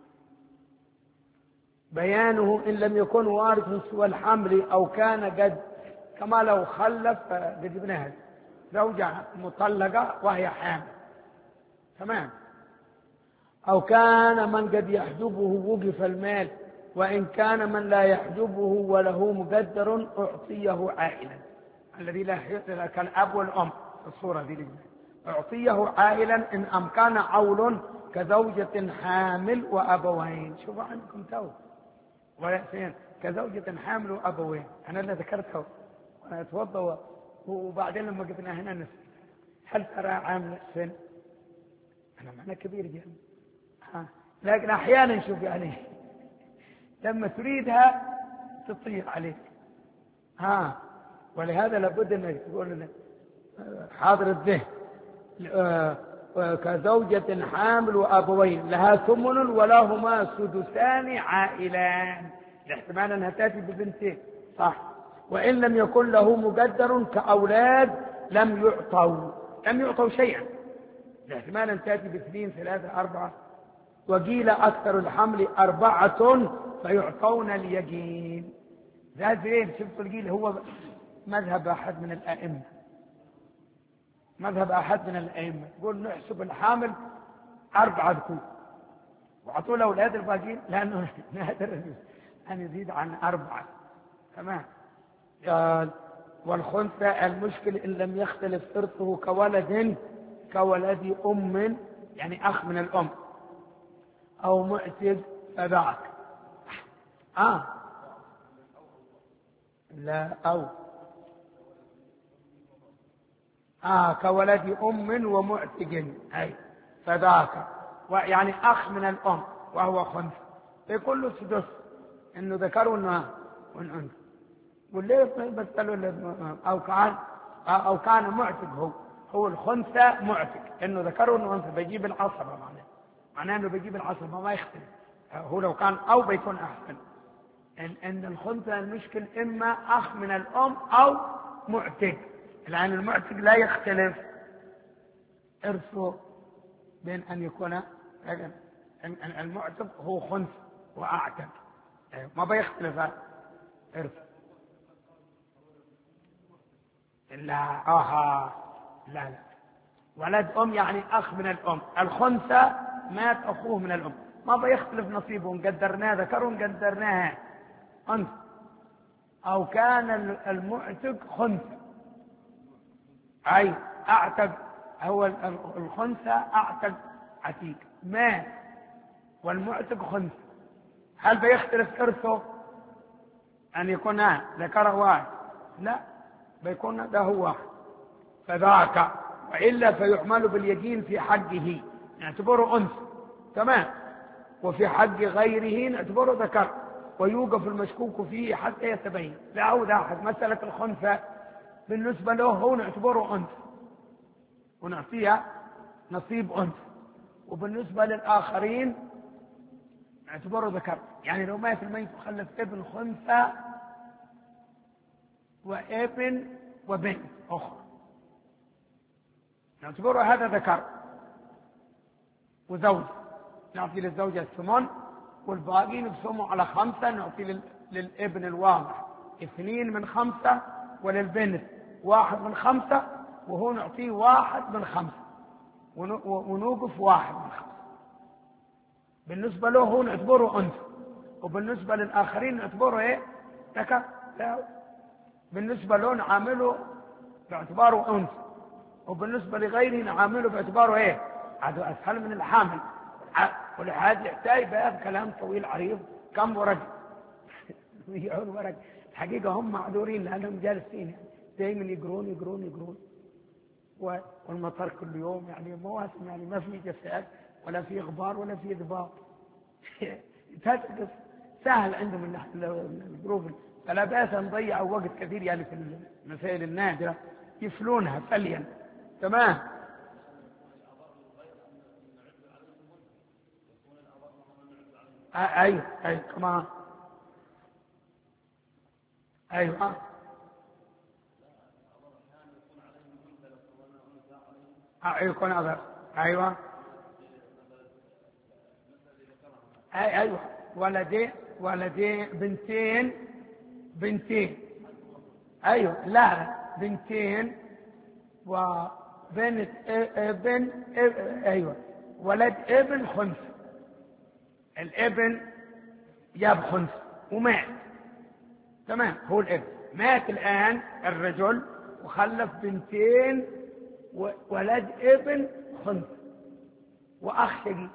بيانه إن لم يكن وارث سوى الحمل أو كان قد، كما لو خلف قد ابنها زوجة مطلقة وهي حامل، تمام، أو كان من قد يحجبه وقف المال، وإن كان من لا يحجبه وله مقدر أعطيه عائلا. الذي لا يحجب كان أب والأم في الصورة دي، أعطيه عائلا إن أمكان عول كزوجة حامل وأبوين. شوفوا عندكم تو ولا كزوجة حامل وأبوين، أنا اللي ذكرتها وأنا أتوضأ، وبعدين لما قلنا هنا نسل هل ترى عامل السن؟ أنا معنى كبير جدا. ها. لكن أحيانا نشوف يعني لما تريدها تطير عليك. ها ولهذا لابد انك تقول حاضر الذهن. كزوجة حامل وأبوين لها ثمن ولهما سدسان عائلان، الاحتمال أنها تأتي ببنتين صح. وإن لم يكن له مقدر كأولاد لم يعطوا لم يعطوا شيئا، الاحتمال أن تأتي باثنين ثلاثة أربعة. وقيل أكثر الحمل أربعة فيعطون اليقين. ذا زين. شفتوا القيل هو مذهب أحد من الأئمة، مذهب أحد من الأئمة يقول نحسب الحامل أربعة ذكور وعطوا له أولاد الباقين لأنه نادر أن يزيد عن أربعة. تمام. قال والخنثى المشكل إن لم يختلف إرثه كولد كولد أم، يعني أخ من الأم، أو معتق فذاك. آه لا أو آه كولد أم ومعتق أي فذاك، يعني أخ من الأم وهو خنثى يقول له سدس إنه ذكر وأنثى. وليه بتقولوا أو كان أو كان معتق، هو هو الخنثى معتق إنه ذكر وأنثى بيجيب العصبة، معناه معناه إنه بيجيب العصبة ما يختلف. هو لو كان أو بيكون أحسن. إن, إن الخنثى المشكل إما أخ من الأم أو معتق، لأن المعتق لا يختلف إرثه بين أن يكون المعتق هو خنثى وأعتق، ما بيختلف إرثه. لا آها لا لا ولد أم يعني أخ من الأم. الخنثى مات أخوه من الأم، ما بيختلف نصيبه، قدرناه ذكر قدرناها أنثى. أو كان المعتق خنثى أي أعتق، هو الخنثى أعتق عتيق مات والمعتق خنثى، هل بيختلف إرثه أن يكون ذكر واحد؟ لا، بيكون ده هو واحد فذاك. وإلا فيحمل باليقين في حقه نعتبره أنثى تمام، وفي حق غيره نعتبره ذكر، ويوقف المشكوك فيه حتى يتبين. لأعود أحد مسألة الخنثى بالنسبة له هو نعتبره أنثى ونعطيها نصيب أنثى، وبالنسبة للآخرين نعتبره ذكر. يعني لو مات الميت وخلف ابن خنثى وابن وبنت أخرى نعتبره هذا ذكر، وزوج نعطي للزوجة الثمن، والباقي نقسمه على خمسة، نعطي للابن الواضح اثنين من خمسة، وللبنت واحد من خمسة، وهو نعطيه واحد من خمسة ونوقف واحد من خمسة. بالنسبة له هو نعتبره أنثى، وبالنسبة للآخرين نعتبره إيه ذكر. بالنسبة له نعامله باعتباره أنثى، وبالنسبة لغيره نعامله باعتباره إيه هذا أسهل من الحامل. ولهذا يحتاج بقى كلام طويل عريض كم ورق يقعد ورق. الحقيقة هم معذورين لأنهم جالسين دائما يقرون يقرون يقرون والمطر كل يوم، يعني مواسم، يعني ما في جفاف ولا في غبار ولا في ذباب. سهل عندهم من ناحية الظروف، فلا بأس نضيع وقت كثير يعني في المسائل النادرة يفلونها فليا. تمام. أيوه أيوه كمان أيوه أيوه يكون أضر. أيوه أي أيوه ولدين ولدين بنتين بنتين أيوه لا بنتين وبنت ابن أيوه ولد ابن خنثى. الابن جاب خنثى ومات تمام، هو الابن مات الآن الرجل وخلف بنتين وولد ابن خنثى وأخ شقيق.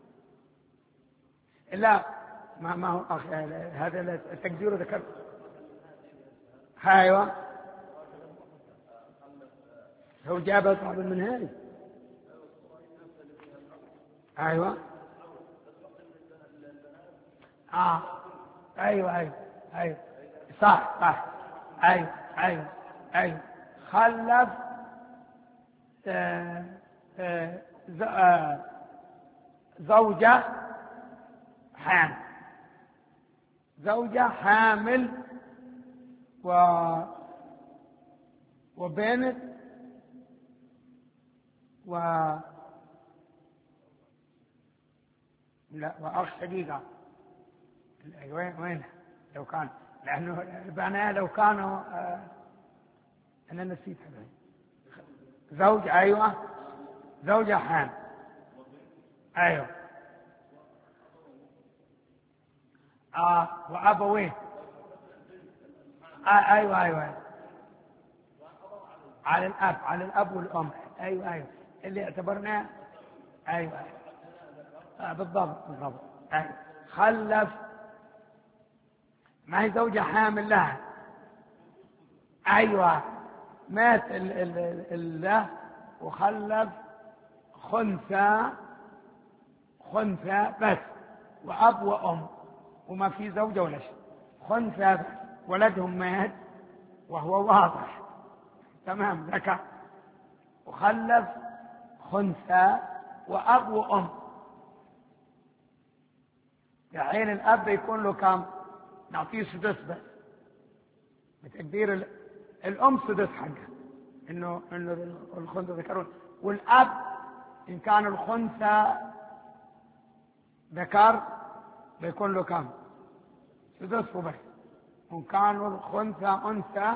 لا ما ما هو أخ، هذا تقديره ذكر. ايوه هو جابها صعب المنهاج. ايوه اه ايوه ايوه ايوه صح صح. أيوه أيوه أيوه. خلف آه آه آه زوجة حامل، زوجة حامل و وبنت و لا وأخ شقيقة. وين وين لو كان، لأنه البنات لو كانوا آه أنا نسيت هذا. زوج أيوة، زوجة حامل أيوة. آه وأبوين آه أيوة أيوة على الأب، على الأب والأم. أيوة أيوة اللي اعتبرناه. أيوة آه بالضبط بالضبط. أيوة. خلف، ما هي زوجة حامل لها. أيوة مات ال ال ال وخلف خنثى، خنثى بس وأب وأم وما في زوجة ولا شيء، خنثى بس. ولدهم مات وهو واضح تمام ذكر، وخلف خنثى وأب وأم. يعني الأب يكون له كم؟ نعطيه سدس بس بتقدير ال... الأم سدس حقها، إنه إنه الخنثى ذكرون، والأب إن كان الخنثى ذكر بيكون له كم؟ سدس وبس. وإن كانوا الخنثى أنثى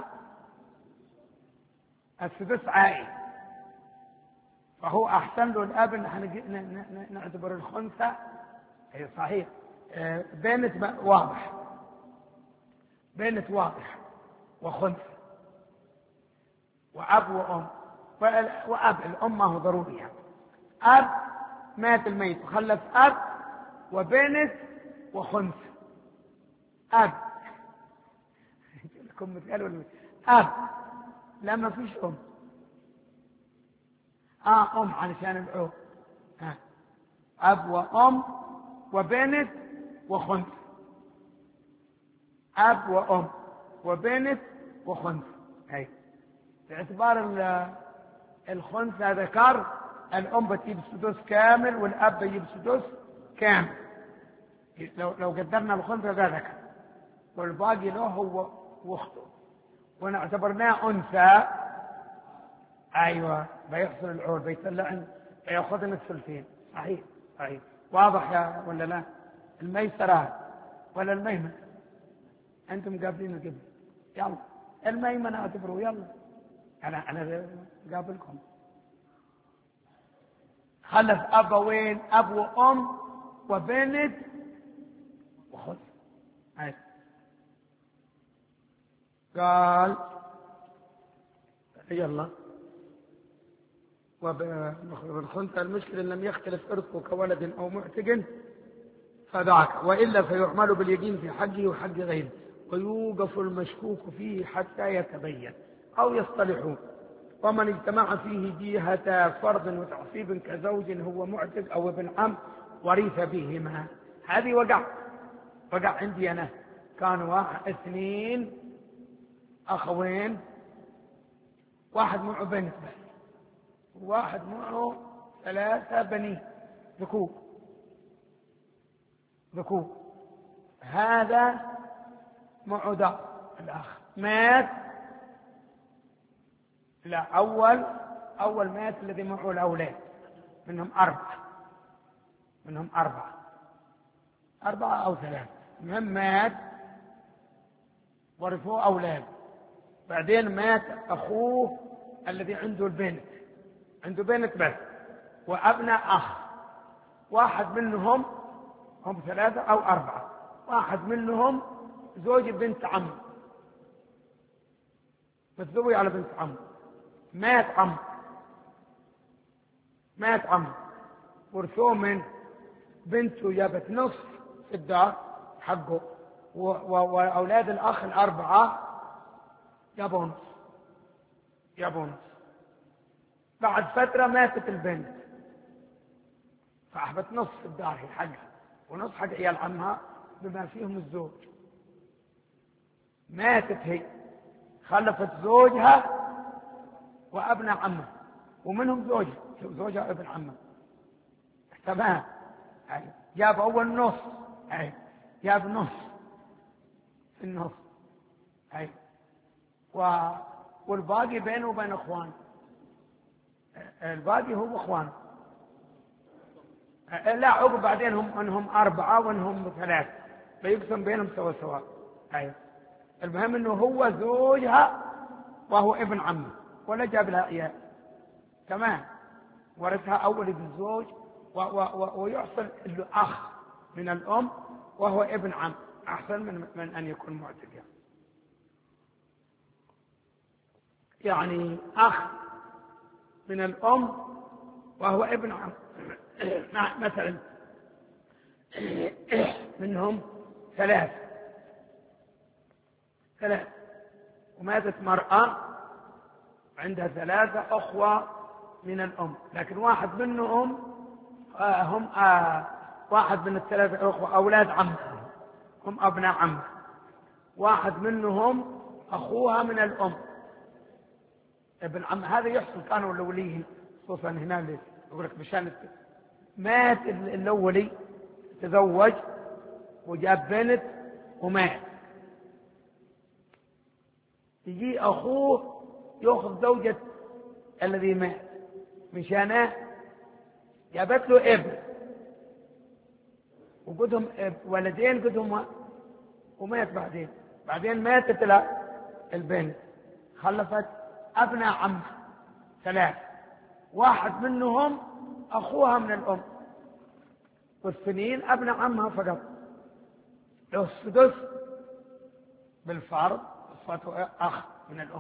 السدس عائل. فهو أحسن له الأب إن احنا نعتبر الخنثى هي صحيح بنت واضح، بنت واضح وخنثى وأب وأم. وأب الأم ما هو ضروري يعني. أب مات الميت وخلف أب وبنت وخنثى. أب لكم متقالوا أب لا ما فيش أم. آه أم علشان العو. آه. أب وأم وبنت وخنثى. أب وأم وبنت وخنثى. هي باعتبار الخنثى ذكر، الأم بتجيب سدس كامل والأب يجيب سدس كامل. لو لو قدرنا الخنثى ده ذكر والباقي له هو واخته ونعتبرناه أنثى، أيوة بيحصل العود بيطلع بياخذنا الثلثين. صحيح صحيح. واضح يا ولا لا؟ الميسرة ولا الميمنة؟ أنتم قابلين قبل. يلا الميمنة اعتبروا. يلا أنا أنا قابلكم. خلف أبوين، أب وأم وبنت وخذ. قال يلا وبالخنثى المشكل إن لم يختلف إرثه كولد أو معتق فذاك، وإلا فيعمل باليقين في حقه وحق غيره، ويوقف المشكوك فيه حتى يتبين أو يصطلحون. ومن اجتمع فيه جهة فرض وتعصيب كزوج هو معتق أو ابن عم ورث بهما. هذه وقع وقع عندي أنا. كانوا واحد اثنين أخوين، واحد معه بنت بس وواحد معه ثلاثة بنين ذكور ذكور. هذا معه ده الأخ مات. لا أول أول مات الذي معه الأولاد، منهم أربعة منهم أربعة أربعة أو ثلاثة. المهم مات ورثوه أولاد. بعدين مات أخوه الذي عنده البنت، عنده بنت بس وأبناء أخ. واحد منهم هم ثلاثة أو أربعة، واحد منهم زوج بنت عم، متزوج على بنت عم. مات عم مات عم ورثوه من بنته جابت نصف في الدار حقه، وأولاد الأخ الأربعة جابوا نص جابوا نص. بعد فترة ماتت البنت فأحبت نص في الدار حقها ونص حق عيال عمها بما فيهم الزوج. ماتت هي، خلفت زوجها وابناء عمها، ومنهم زوجها زوجها وابن عمها. تمام. جاب اول نص، اي جاب نص في النص، اي و... والباقي بينه وبين اخوانه، الباقي هو اخوانه. لا عقب بعدين هم انهم اربعه وانهم ثلاثه، فيقسم بينهم سوا سوا. اي المهم انه هو زوجها وهو ابن عمه، ولا جاب لها اياه. تمام. ورثها اول بالزوج، و... و... و... ويحصل له اخ من الام وهو ابن عم، احسن من من ان يكون معتقا. يعني اخ من الام وهو ابن عم مثلا منهم ثلاث ثلاث وماتت مرأة عندها ثلاثة أخوة من الأم، لكن واحد منهم آه هم آه واحد من الثلاثة أخوة أولاد عمها، هم أبناء عمها. واحد منهم أخوها من الأم ابن عم. هذا يحصل كانوا الأولين، خصوصا هنا اللي يقول لك مشان مات الأولي، تزوج وجاب بنت ومات، يجي أخوه يأخذ زوجة الذي مات مشانه، جابت له ابن وقدهم ولدين قدهم، ومات بعدين بعدين ماتت له البنت، خلفت أبناء عمها ثلاث، واحد منهم أخوها من الأم، والسنين أبناء عمها فقط. له السدس بالفرض، صفته أخ من الأم،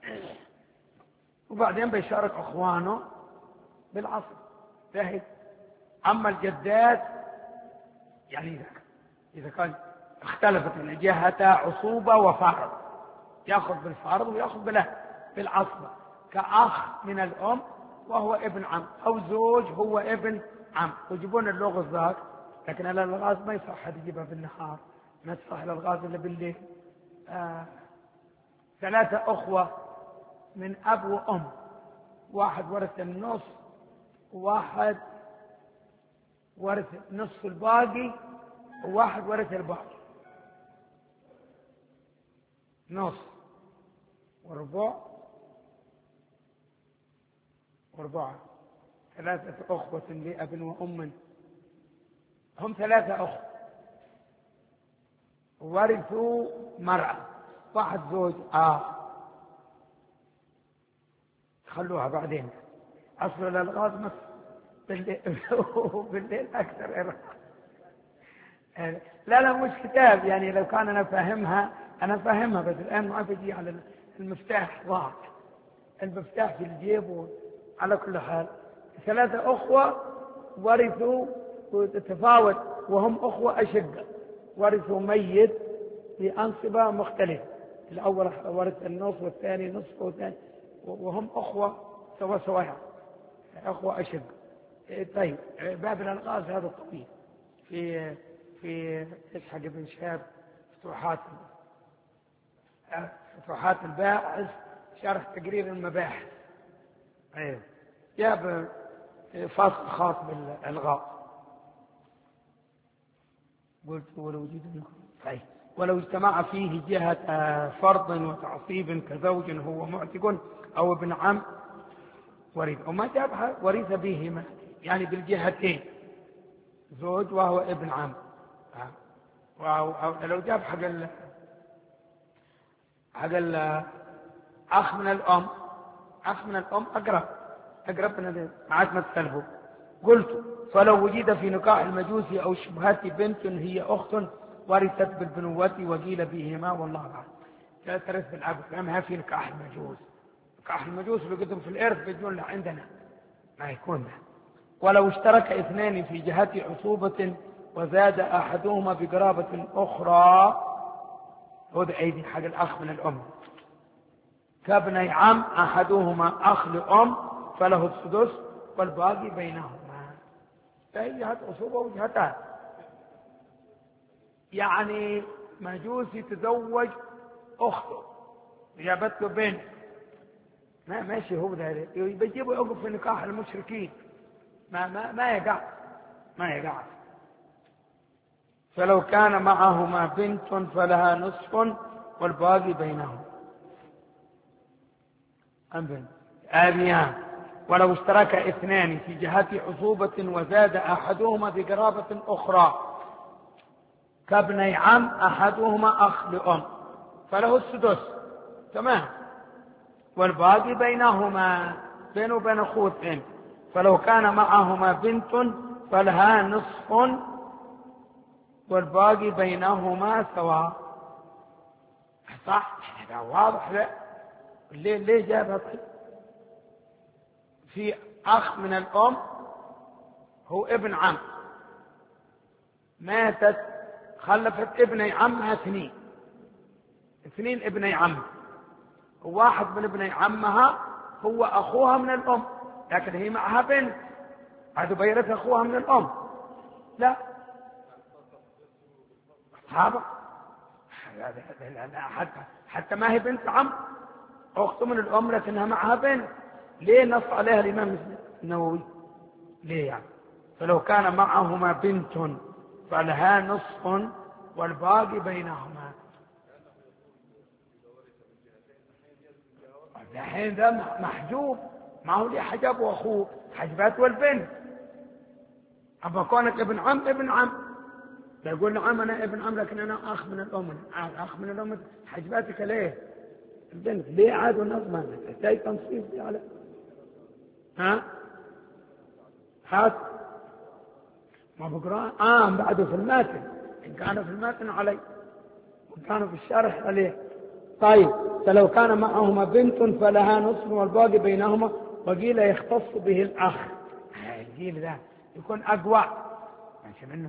وبعدين بيشارك أخوانه بالعصر. فهي أما الجدات يعني إذا كان اختلفت من جهة عصوبة وفرض، يأخذ بالفرض ويأخذ بله بالعصبة، كأخ من الأم وهو ابن عم، أو زوج هو ابن عم، ويجيبون اللغز ذاك. لكن الألغاز ما يصح حد يجيبها بالنهار، ما تصح الألغاز إلا بالليل. آه ثلاثة أخوة من أب وأم، واحد ورث النص وواحد ورث نصف الباقي وواحد ورث الباقي، نص وربع وربع. ثلاثة أخوة لأب وأم، هم ثلاثة أخوة ورثوا مرأة، واحد زوج آه خلوها بعدين. أصل الألغاز مس بالليل, بالليل أكثر. لا لا مش كتاب، يعني لو كان أنا فاهمها أنا فاهمها، بس الآن ما بيجي على المفتاح ضاع، المفتاح في الجيب. على كل حال ثلاثة أخوة ورثوا وتتفاوت، وهم أخوة أشقة، ورثوا ميت بأنصبة مختلفة، الأول ورث النصف والثاني نصف والثاني، وهم أخوة سوا سواها، أخوة أشقة. طيب باب الألغاز هذا طويل، في في إسحاق بن شهاب فتوحات فتوحات الباحث شرح تقرير المباحث. ايوه جاب فصل خاص بالألغاز. قلت ولو وجد طيب ولو اجتمع فيه جهة فرض وتعصيب كزوج هو معتق أو ابن عم ورث، وما جابها ورث بهما، يعني بالجهتين، زوج وهو ابن عم. ولو جاب حق ال حق الأخ من الأم، أخ من الأم أقرب أقرب من هذا، معك ما تسلبه. قلت فلو وجد في نكاح المجوس أو شبهات بنت هي أخت ورثت بالبنوة وقيل بهما والله أعلم. لا ترث بالعبد، ما في نكاح المجوس. نكاح المجوس اللي قدم في الإرث بيجون له عندنا ما يكون له. ولو اشترك اثنين في جهة عصوبة وزاد أحدهما بقرابة أخرى، هذا أيدي حق الأخ من الأم، كابني عم أحدهما أخ لأم فله السدس والباقي بينهما. فهي جهة عصوبة وجهتان، يعني مجوس يتزوج أخته جابت له بنت، ما ماشي هو ده بيجيبوا يوقف في نكاح المشركين، ما ما ما يقع ما يقع. فلو كان معهما بنت فلها نصف والباقي بينهم. أبن آبيان. ولو اشترك اثنان في جهة عصوبة وزاد أحدهما بقرابة أخرى كابني عم أحدهما أخ لأم فله السدس، تمام، والباقي بينهما بينه وبين أخوه. فلو كان معهما بنت فلها نصف والباقي بينهما سواء. صح، هذا واضح. لا ليه ليه جابها؟ طيب في أخ من الأم هو ابن عم، ماتت خلفت ابني عمها اثنين اثنين ابني عم، وواحد من ابني عمها هو أخوها من الأم، لكن هي معها بنت، هذا بيرث أخوها من الأم. لا أصحابه حتى حتى ما هي بنت عم، أخته من الأم لكنها معها بنت. ليه نص عليها الإمام النووي؟ ليه يعني؟ فلو كان معهما بنت فلها نصف والباقي بينهما. الحين ده محجوب، ما هو ليه حجب وأخوه حجبات والبنت. أما كونك ابن عم ابن عم يقول نعم أنا ابن عم لكن أنا أخ من الأم، أخ من الأم حجباتك ليه؟ البنت ليه عاد ونظمة تحتاج تنصيص على ها هات ما بقرأ آه بعده في الماتن، إن كان في الماتن علي وكان في الشرح عليه. طيب فلو كان معهما بنت فلها نصف والباقي بينهما، وقيل يختص به الأخ. الجيل ده يكون أقوى ماشي منه.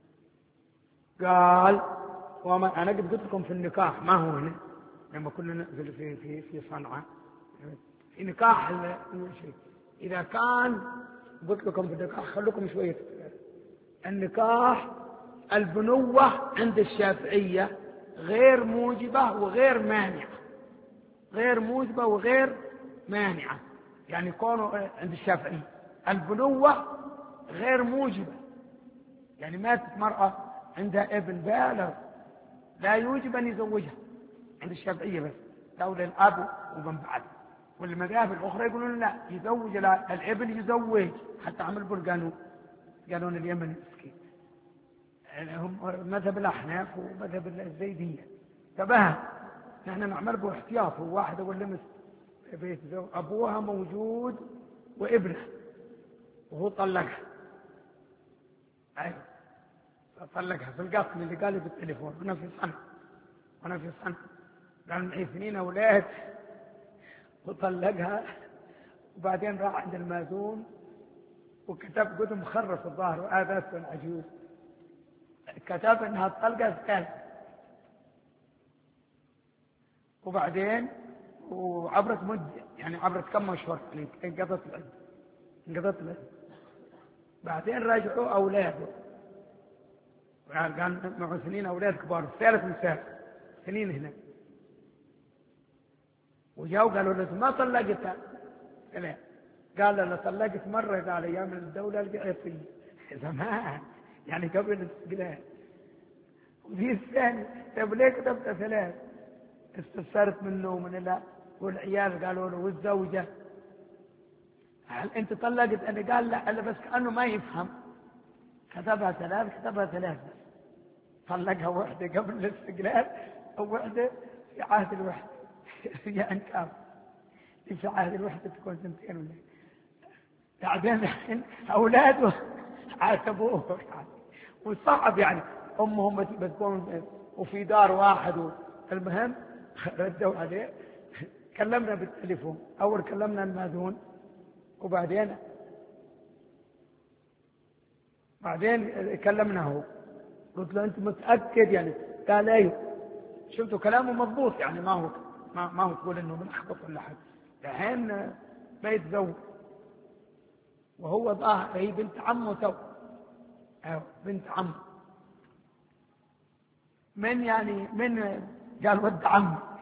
قال وما أنا قد قلت لكم في النكاح ما هو هنا لما كنا ننزل في في في صنعاء في نكاح الشيء، إذا كان قلت لكم في النكاح خلوكم شوية. النكاح البنوة عند الشافعية غير موجبة وغير مانعة، غير موجبة وغير مانعة. يعني يكونوا عند الشافعية البنوة غير موجبة، يعني ماتت مرأة عندها ابن بالغ لا يوجب أن يزوجها عند الشافعية بس، لولا الأب ومن بعد. والمذاهب الأخرى يقولون لا يزوج الابن يزوج، حتى عمل بالقانون قانون اليمن المسكين، يعني هم مذهب الأحناف ومذهب الزيدية. تبه نحن نعمل به احتياط. هو واحد يقول لمس بيت أبوها موجود وابنه وهو طلقها، أيوه طلقها في القسم اللي قال لي بالتليفون وانا في صنع وانا في صنع قال معي اثنين اولاد وطلقها، وبعدين راح عند المازون وكتب قدم مخرف الظاهر وآذات العجوز، كتب انها الطلقه الثالثه. وبعدين وعبرت مده، يعني عبرت كم اشهر، يعني انقضت العده انقضت العده. بعدين رجعوا اولاده، كان معه سنين أولاد كبار، ثالث مسافر سنين هنا، وجاوا قالوا له ما طلقتها؟ قال له طلقت مرة قال أيام الدولة القياسية زمان، يعني قبل الاستقلال. وفي الثاني طيب ليه كتبت ثلاث؟ استفسرت منه ومن الله، والعيال قالوا له والزوجة هل أنت طلقت؟ أنا قال لا، ألا بس كأنه ما يفهم، كتبها ثلاث كتبها ثلاث بس، طلقها واحدة قبل الاستقلال وواحدة في عهد الوحدة. يعني كام في عهد الوحدة تكون سنتين ولا بعدين أولاده عاتبوه وصعب، يعني أمهم بتكون وفي دار واحد. المهم ردوا عليه، كلمنا بالتليفون، أول كلمنا الماذون، وبعدين بعدين كلمنا هو، قلت له أنت متأكد؟ يعني قال أيوه. شفتوا كلامه مضبوط، يعني ما هو ما, ما هو تقول إنه ملخبط ولا حاجة. الحين ما يتزوج وهو ظاهر هي بنت عمه تو، أو بنت عمه من يعني من قال ود عمه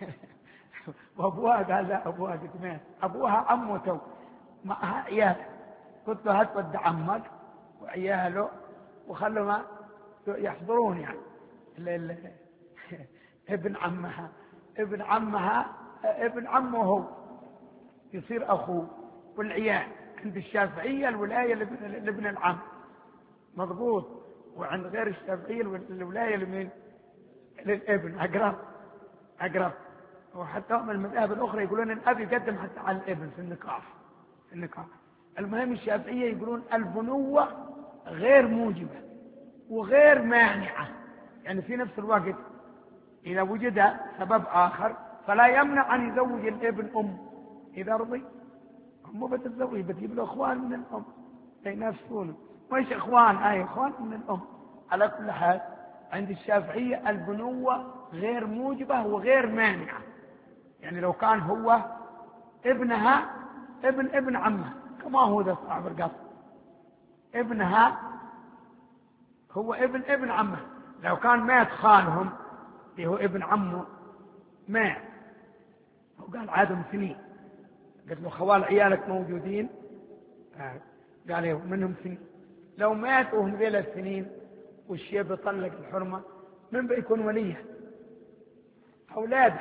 وابوها قال لا ابوها قد مات، ابوها عمته معها عياله. قلت له هات ود عمك وعياله وخلوا ما يحضرون يعني ال ال ابن عمها ابن عمها ابن عمه هو يصير اخوه، والعيال عند الشافعيه الولايه لابن العم مضبوط، وعند غير الشافعيه الولايه لمين؟ للابن اقرب اقرب. وحتى من المذاهب الاخرى يقولون الاب يقدم حتى على الابن في النكاح في النكاح. المهم الشافعيه يقولون البنوه غير موجبه وغير مانعه، يعني في نفس الوقت اذا وجد سبب اخر فلا يمنع ان يزوج الابن ام اذا رضي. مو بتتزوج بتجيب له اخوان من الام ينافسونه، مش اخوان اي اخوان من الام. على كل حال عند الشافعيه البنوه غير موجبه وغير مانعه، يعني لو كان هو ابنها ابن ابن عمه كما هو ذا صاحب القصر، ابنها هو ابن ابن عمه. لو كان مات خالهم اللي هو ابن عمه مات وقال عادهم سنين، قلت له خوال عيالك موجودين؟ قال منهم سنين. لو مات وهم ذيل السنين والشيب يطلق الحرمه من بيكون وليه؟ اولاده.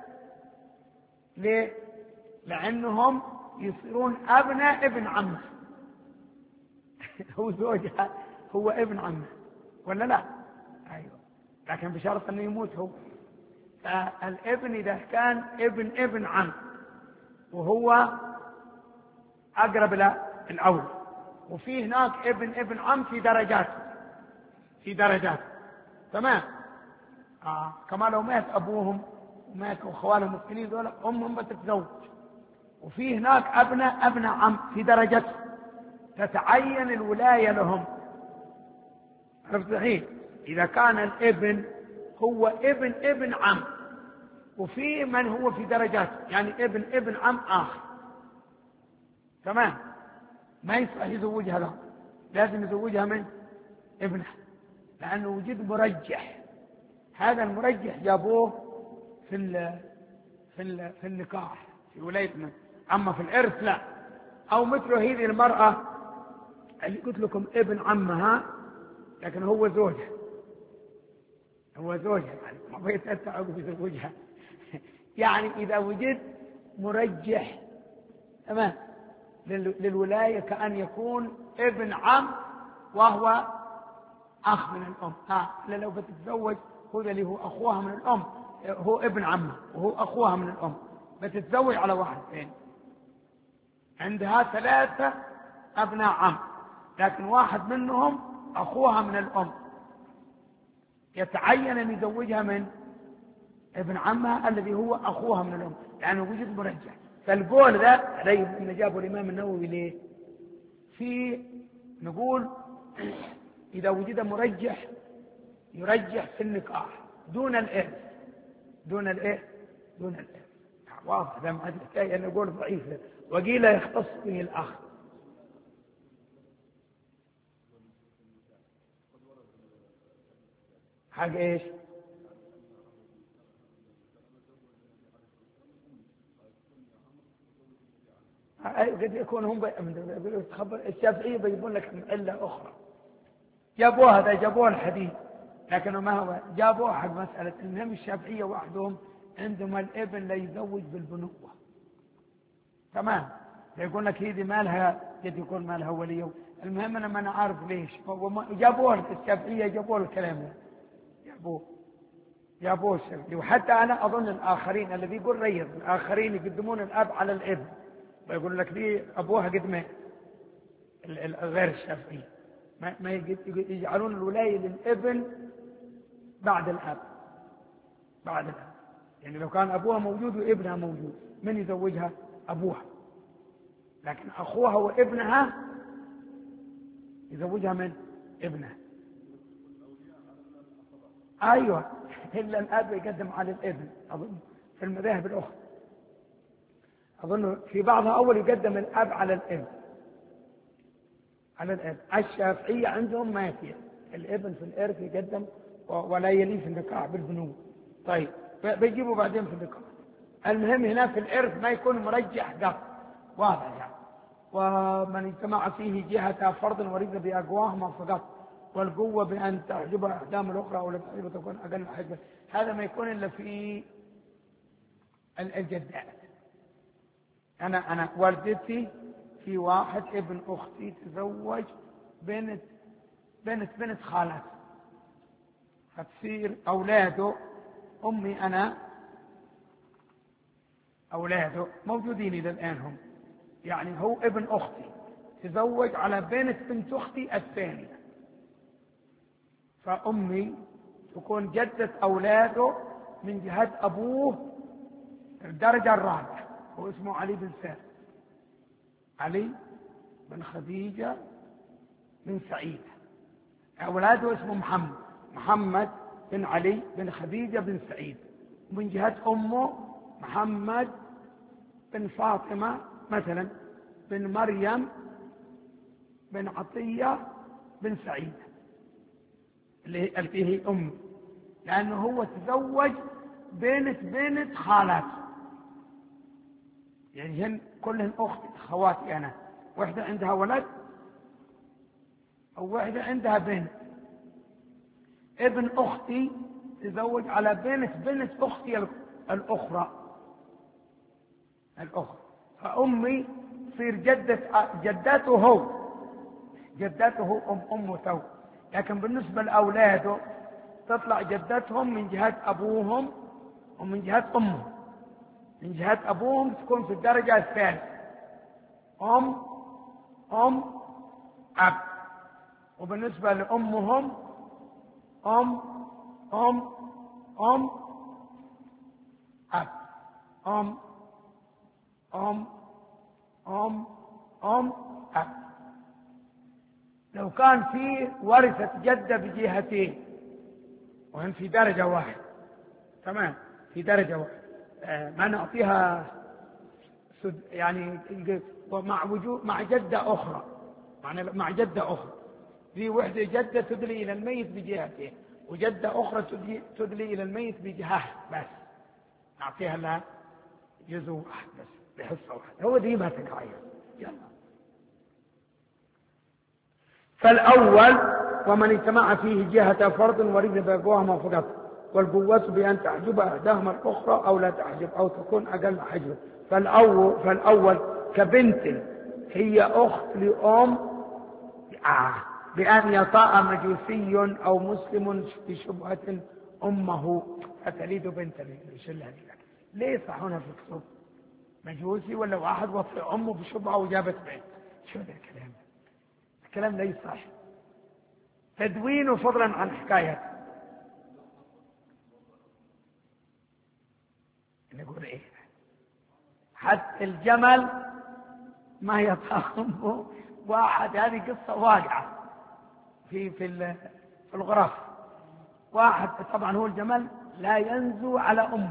ليه؟ لانهم يصيرون ابناء ابن عمه. هو زوجها هو ابن عمه ولا لا؟ ايوه، لكن بشرط انه يموت هو. فالابن اذا كان ابن ابن عم وهو اقرب الى الاول، وفي هناك ابن ابن عم في درجات في درجات تمام. آه. كما لو مات ابوهم وماتوا خوالهم السنين دول امهم بتتزوج، وفي هناك ابناء ابناء عم في درجات تتعين الولايه لهم. عرفت الحين؟ اذا كان الابن هو ابن ابن عم وفي من هو في درجات يعني ابن ابن عم اخر تمام، ما يصلح يزوجها له، لازم يزوجها من ابنها، لانه وجد مرجح. هذا المرجح جابوه في ال في ال في النكاح في ولايتنا، اما في الارث لا. او مثل هذه المراه اللي قلت لكم ابن عمها لكن هو زوجها هو زوجها يعني ما بيتأتى بزوجها. يعني إذا وجد مرجح تمام للولاية كأن يكون ابن عم وهو أخ من الأم. ها لو بتتزوج هو اللي هو أخوها من الأم، هو ابن عمه وهو أخوها من الأم، بتتزوج على واحد ثاني. عندها ثلاثة أبناء عم لكن واحد منهم أخوها من الأم، يتعين أن يزوجها من ابن عمها الذي هو أخوها من الأم، لأنه وجد مرجح. فالقول ذا عليه إن جابه الإمام النووي ليه؟ في نقول إذا وجد مرجح يرجح في النكاح دون الإرث دون الإيه؟ دون الإرث. واضح ذا ما الحكاية أن نقول ضعيف وقيل يختص به الأخ. حق إيش؟ قد يكون هم بيخبر الشافعية بيجيبون لك علة أخرى جابوها هذا جابوها الحديث، لكنه ما هو جابوها حق مسألة المهم الشافعية وحدهم عندما الابن لا يزوج بالبنوة تمام، يقول لك هذه مالها قد يكون مالها وليه. المهم أنا ما أنا عارف ليش جابوها الشافعية جابوها الكلام ده جابوه جابوه الشافعية. وحتى أنا أظن الآخرين الذي يقول ريض الآخرين يقدمون الأب على الابن ويقول لك دي أبوها قد ما غير الشافعية ما, ما يجعلون الولاية للابن بعد الأب بعد الأب. يعني لو كان أبوها موجود وابنها موجود من يزوجها؟ أبوها، لكن أخوها وابنها يزوجها من ابنها. أيوة إلا الأب يقدم على الابن أظن في المذاهب الأخرى، أظن في بعضها أول يقدم الأب على الابن على الابن. الشافعية عندهم ما فيه الابن في الإرث يقدم ولا يلي في النكاح بالبنوة. طيب بيجيبوا بعدين في النكاح. المهم هنا في الإرث ما يكون مرجح قط واضح يعني. ومن اجتمع فيه جهة فرض ورث بأقواهما فقط، والقوة بأن تعجبها إحدام الأخرى أو لا تعجبها تكون أقل حجبا. هذا ما يكون إلا في الجدات. أنا أنا والدتي في واحد ابن أختي تزوج بنت بنت بنت خالتي، فتصير أولاده أمي أنا أولاده موجودين إلى الآن هم، يعني هو ابن أختي تزوج على بنت بنت أختي الثانية، فأمي تكون جدة أولاده من جهة أبوه الدرجة الرابعة، هو اسمه علي بن سعد، علي بن خديجة بن سعيد. أولاده اسمه محمد محمد بن علي بن خديجة بن سعيد. ومن جهة أمه محمد بن فاطمة مثلا بن مريم بن عطية بن سعيد اللي هي أمي، لأنه هو تزوج بنت بنت خالاتي، يعني هن كلهن أختي خواتي أنا، واحدة عندها ولد أو واحدة عندها بنت. ابن أختي تزوج على بنت بنت أختي الأخرى الأخرى فأمي تصير جدة جدته هو جدته أم أمه تو، لكن بالنسبة لأولاده تطلع جدتهم من جهة أبوهم ومن جهة أمهم. من جهة أبوهم تكون في الدرجة الثالثة أم أم أب، وبالنسبة لأمهم أم أم أم أب أم أم أم أم أب. لو كان في ورثة جدة بجهتين وهم في درجة واحدة تمام في درجة واحدة ما نعطيها يعني مع وجود مع جدة أخرى مع جدة أخرى في وحدة جدة تدلي إلى الميت بجهتين وجدة أخرى تدلي إلى الميت بجهة بس نعطيها لها جزء واحد بس بحصة واحدة. هو دي ما تتغير. يلا فالأول ومن اجتمع فيه جهة فرض ورث بأقواهما فقط، والقوة بأن تحجب إحداهما الأخرى أو لا تحجب أو تكون أقل حجبا. فالأول, فالأول كبنت هي أخت لأم آه بأن يطاء مجوسي أو مسلم بشبهة أمه فتلد بنت لله. ليه صحونا في الكتب مجوسي ولا واحد وطئ أمه بشبهة وجابت بنت؟ شو هذا الكلام؟ الكلام ليس صح، تدوينه فضلا عن حكاية. نقول ايه حتى الجمل ما يطعمه واحد، هذه قصة واقعة في في في الغرف. واحد طبعا هو الجمل لا ينزو على أمه،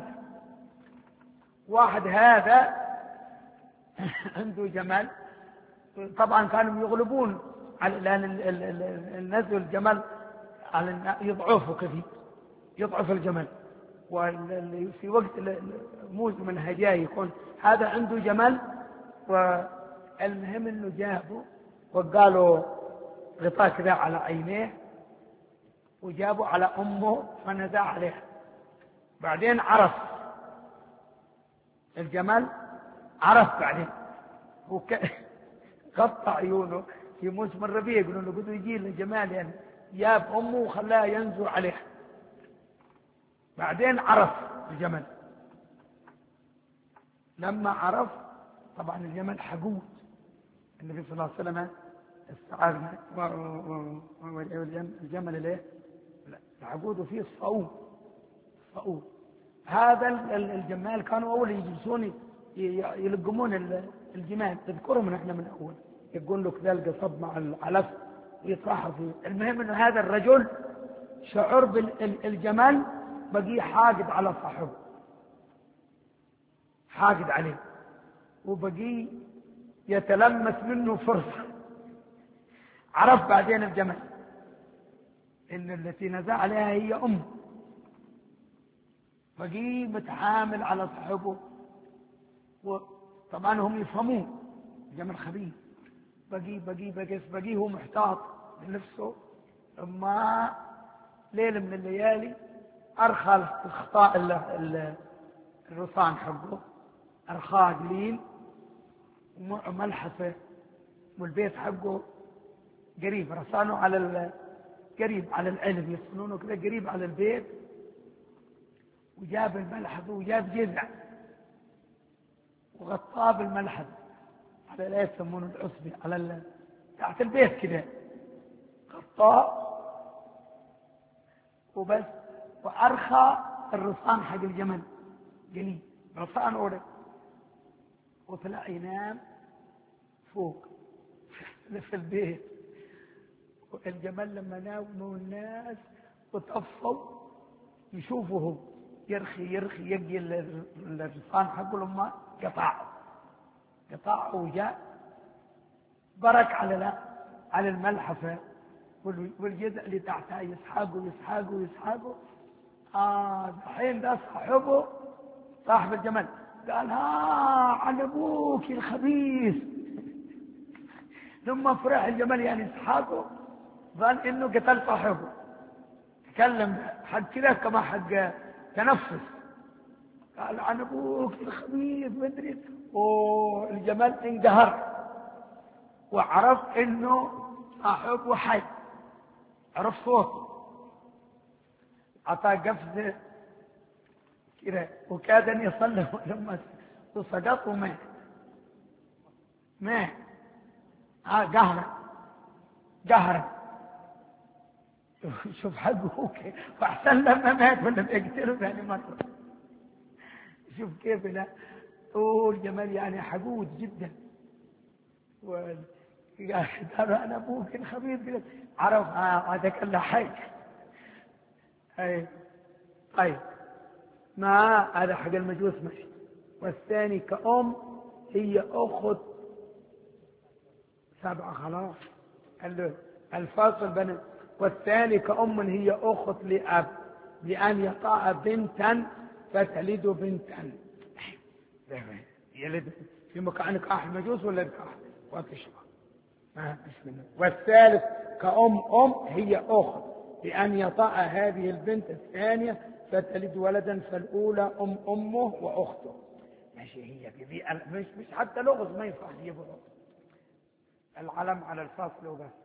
واحد هذا عنده جمل طبعا كانوا يغلبون على لأن النزو الجمل على يضعفه كثير يضعف الجمل، وفي وقت موسم الهجاء يكون هذا عنده جمل. والمهم انه جابوا وقالوا غطاء كذا على عينيه وجابوا على امه فنزع عليها. بعدين عرف الجمل عرف بعدين وك... غطى عيونه في موسم الربيع يقولوا له قدوا يجي الجمال يعني جاب امه وخلاها ينزو عليها. بعدين عرف الجمل، لما عرف طبعا الجمل حقود، النبي صلى الله عليه وسلم استعاذنا الجمل ليه الحقود فيه الصعود الصعود. هذا الجمال كانوا اول يجلسون يلقمون الجمال، تذكرهم نحن من اول يقول له كذا القصب مع العلف ويطرحه فيه. المهم انه هذا الرجل شعر بالجمال بقي حاقد على صاحبه حاقد عليه وبقي يتلمس منه فرصة. عرف بعدين الجمل ان التي نزع عليها هي امه، بقي متحامل على صاحبه وطبعا هم يفهمون الجمل خبيث، بقي بقي بقي بقي هو محتاط من نفسه. ما ليلة من الليالي أرخى الخطاء الرصان حقه، أرخاه قليل وملحفه، والبيت حقه قريب، رصانه على قريب على العلم، يصنونه كذا قريب على البيت، وجاب الملحف وجاب جذع وغطاه بالملحف على لا يسمونه العصبة على تحت البيت كذا، غطاه وبس. وأرخى الرصان حق الجمل قليل، رصان أوله، وطلع ينام فوق في البيت. والجمل لما ناموا الناس وطفوا يشوفه يرخي يرخي يجي الرصان حقه، لما قطعه قطعه وجاء برك على على الملحفة والجذع اللي تحتها يسحقه يسحقه يسحقه. آه الحين ده صاحبه صاحب الجمل قال ها عن ابوك الخبيث. ثم فرح الجمل يعني يسحقه، ظن انه قتل صاحبه، تكلم حق كذا كما حق تنفس، قال عن ابوك الخبيث مدري. والجمل انقهر وعرف انه صاحبه حي، عرف صوته، عطاه قفزه كده وكاد ان يصلي لما وسقط ومات مات آه قهرا قهرا. شوف حقه كيف، واحسن لما مات ولا بيقتله ثاني مره. شوف كيف لا والجمال يعني حقود جدا. وقال انا ابوك الخبيث، عرف هذا كله حي. اي طيب ما هذا حق المجوس ماشي. والثاني كأم هي أخت سبعة خلاص، قال له الفاصل بين. والثاني كأم هي أخت لأب لأن يطاع بنتا فتلد بنتا. يلد في مكان نكاح المجوس ولا نكاح وتشبه ما منه. والثالث كأم أم هي أخت لأن يطاع هذه البنت الثانية فتلد ولدا، فالأولى أم أمه وأخته. ماشي هي دي مش مش حتى لغز ما يصح يجيبه العلم على الفصل وبس.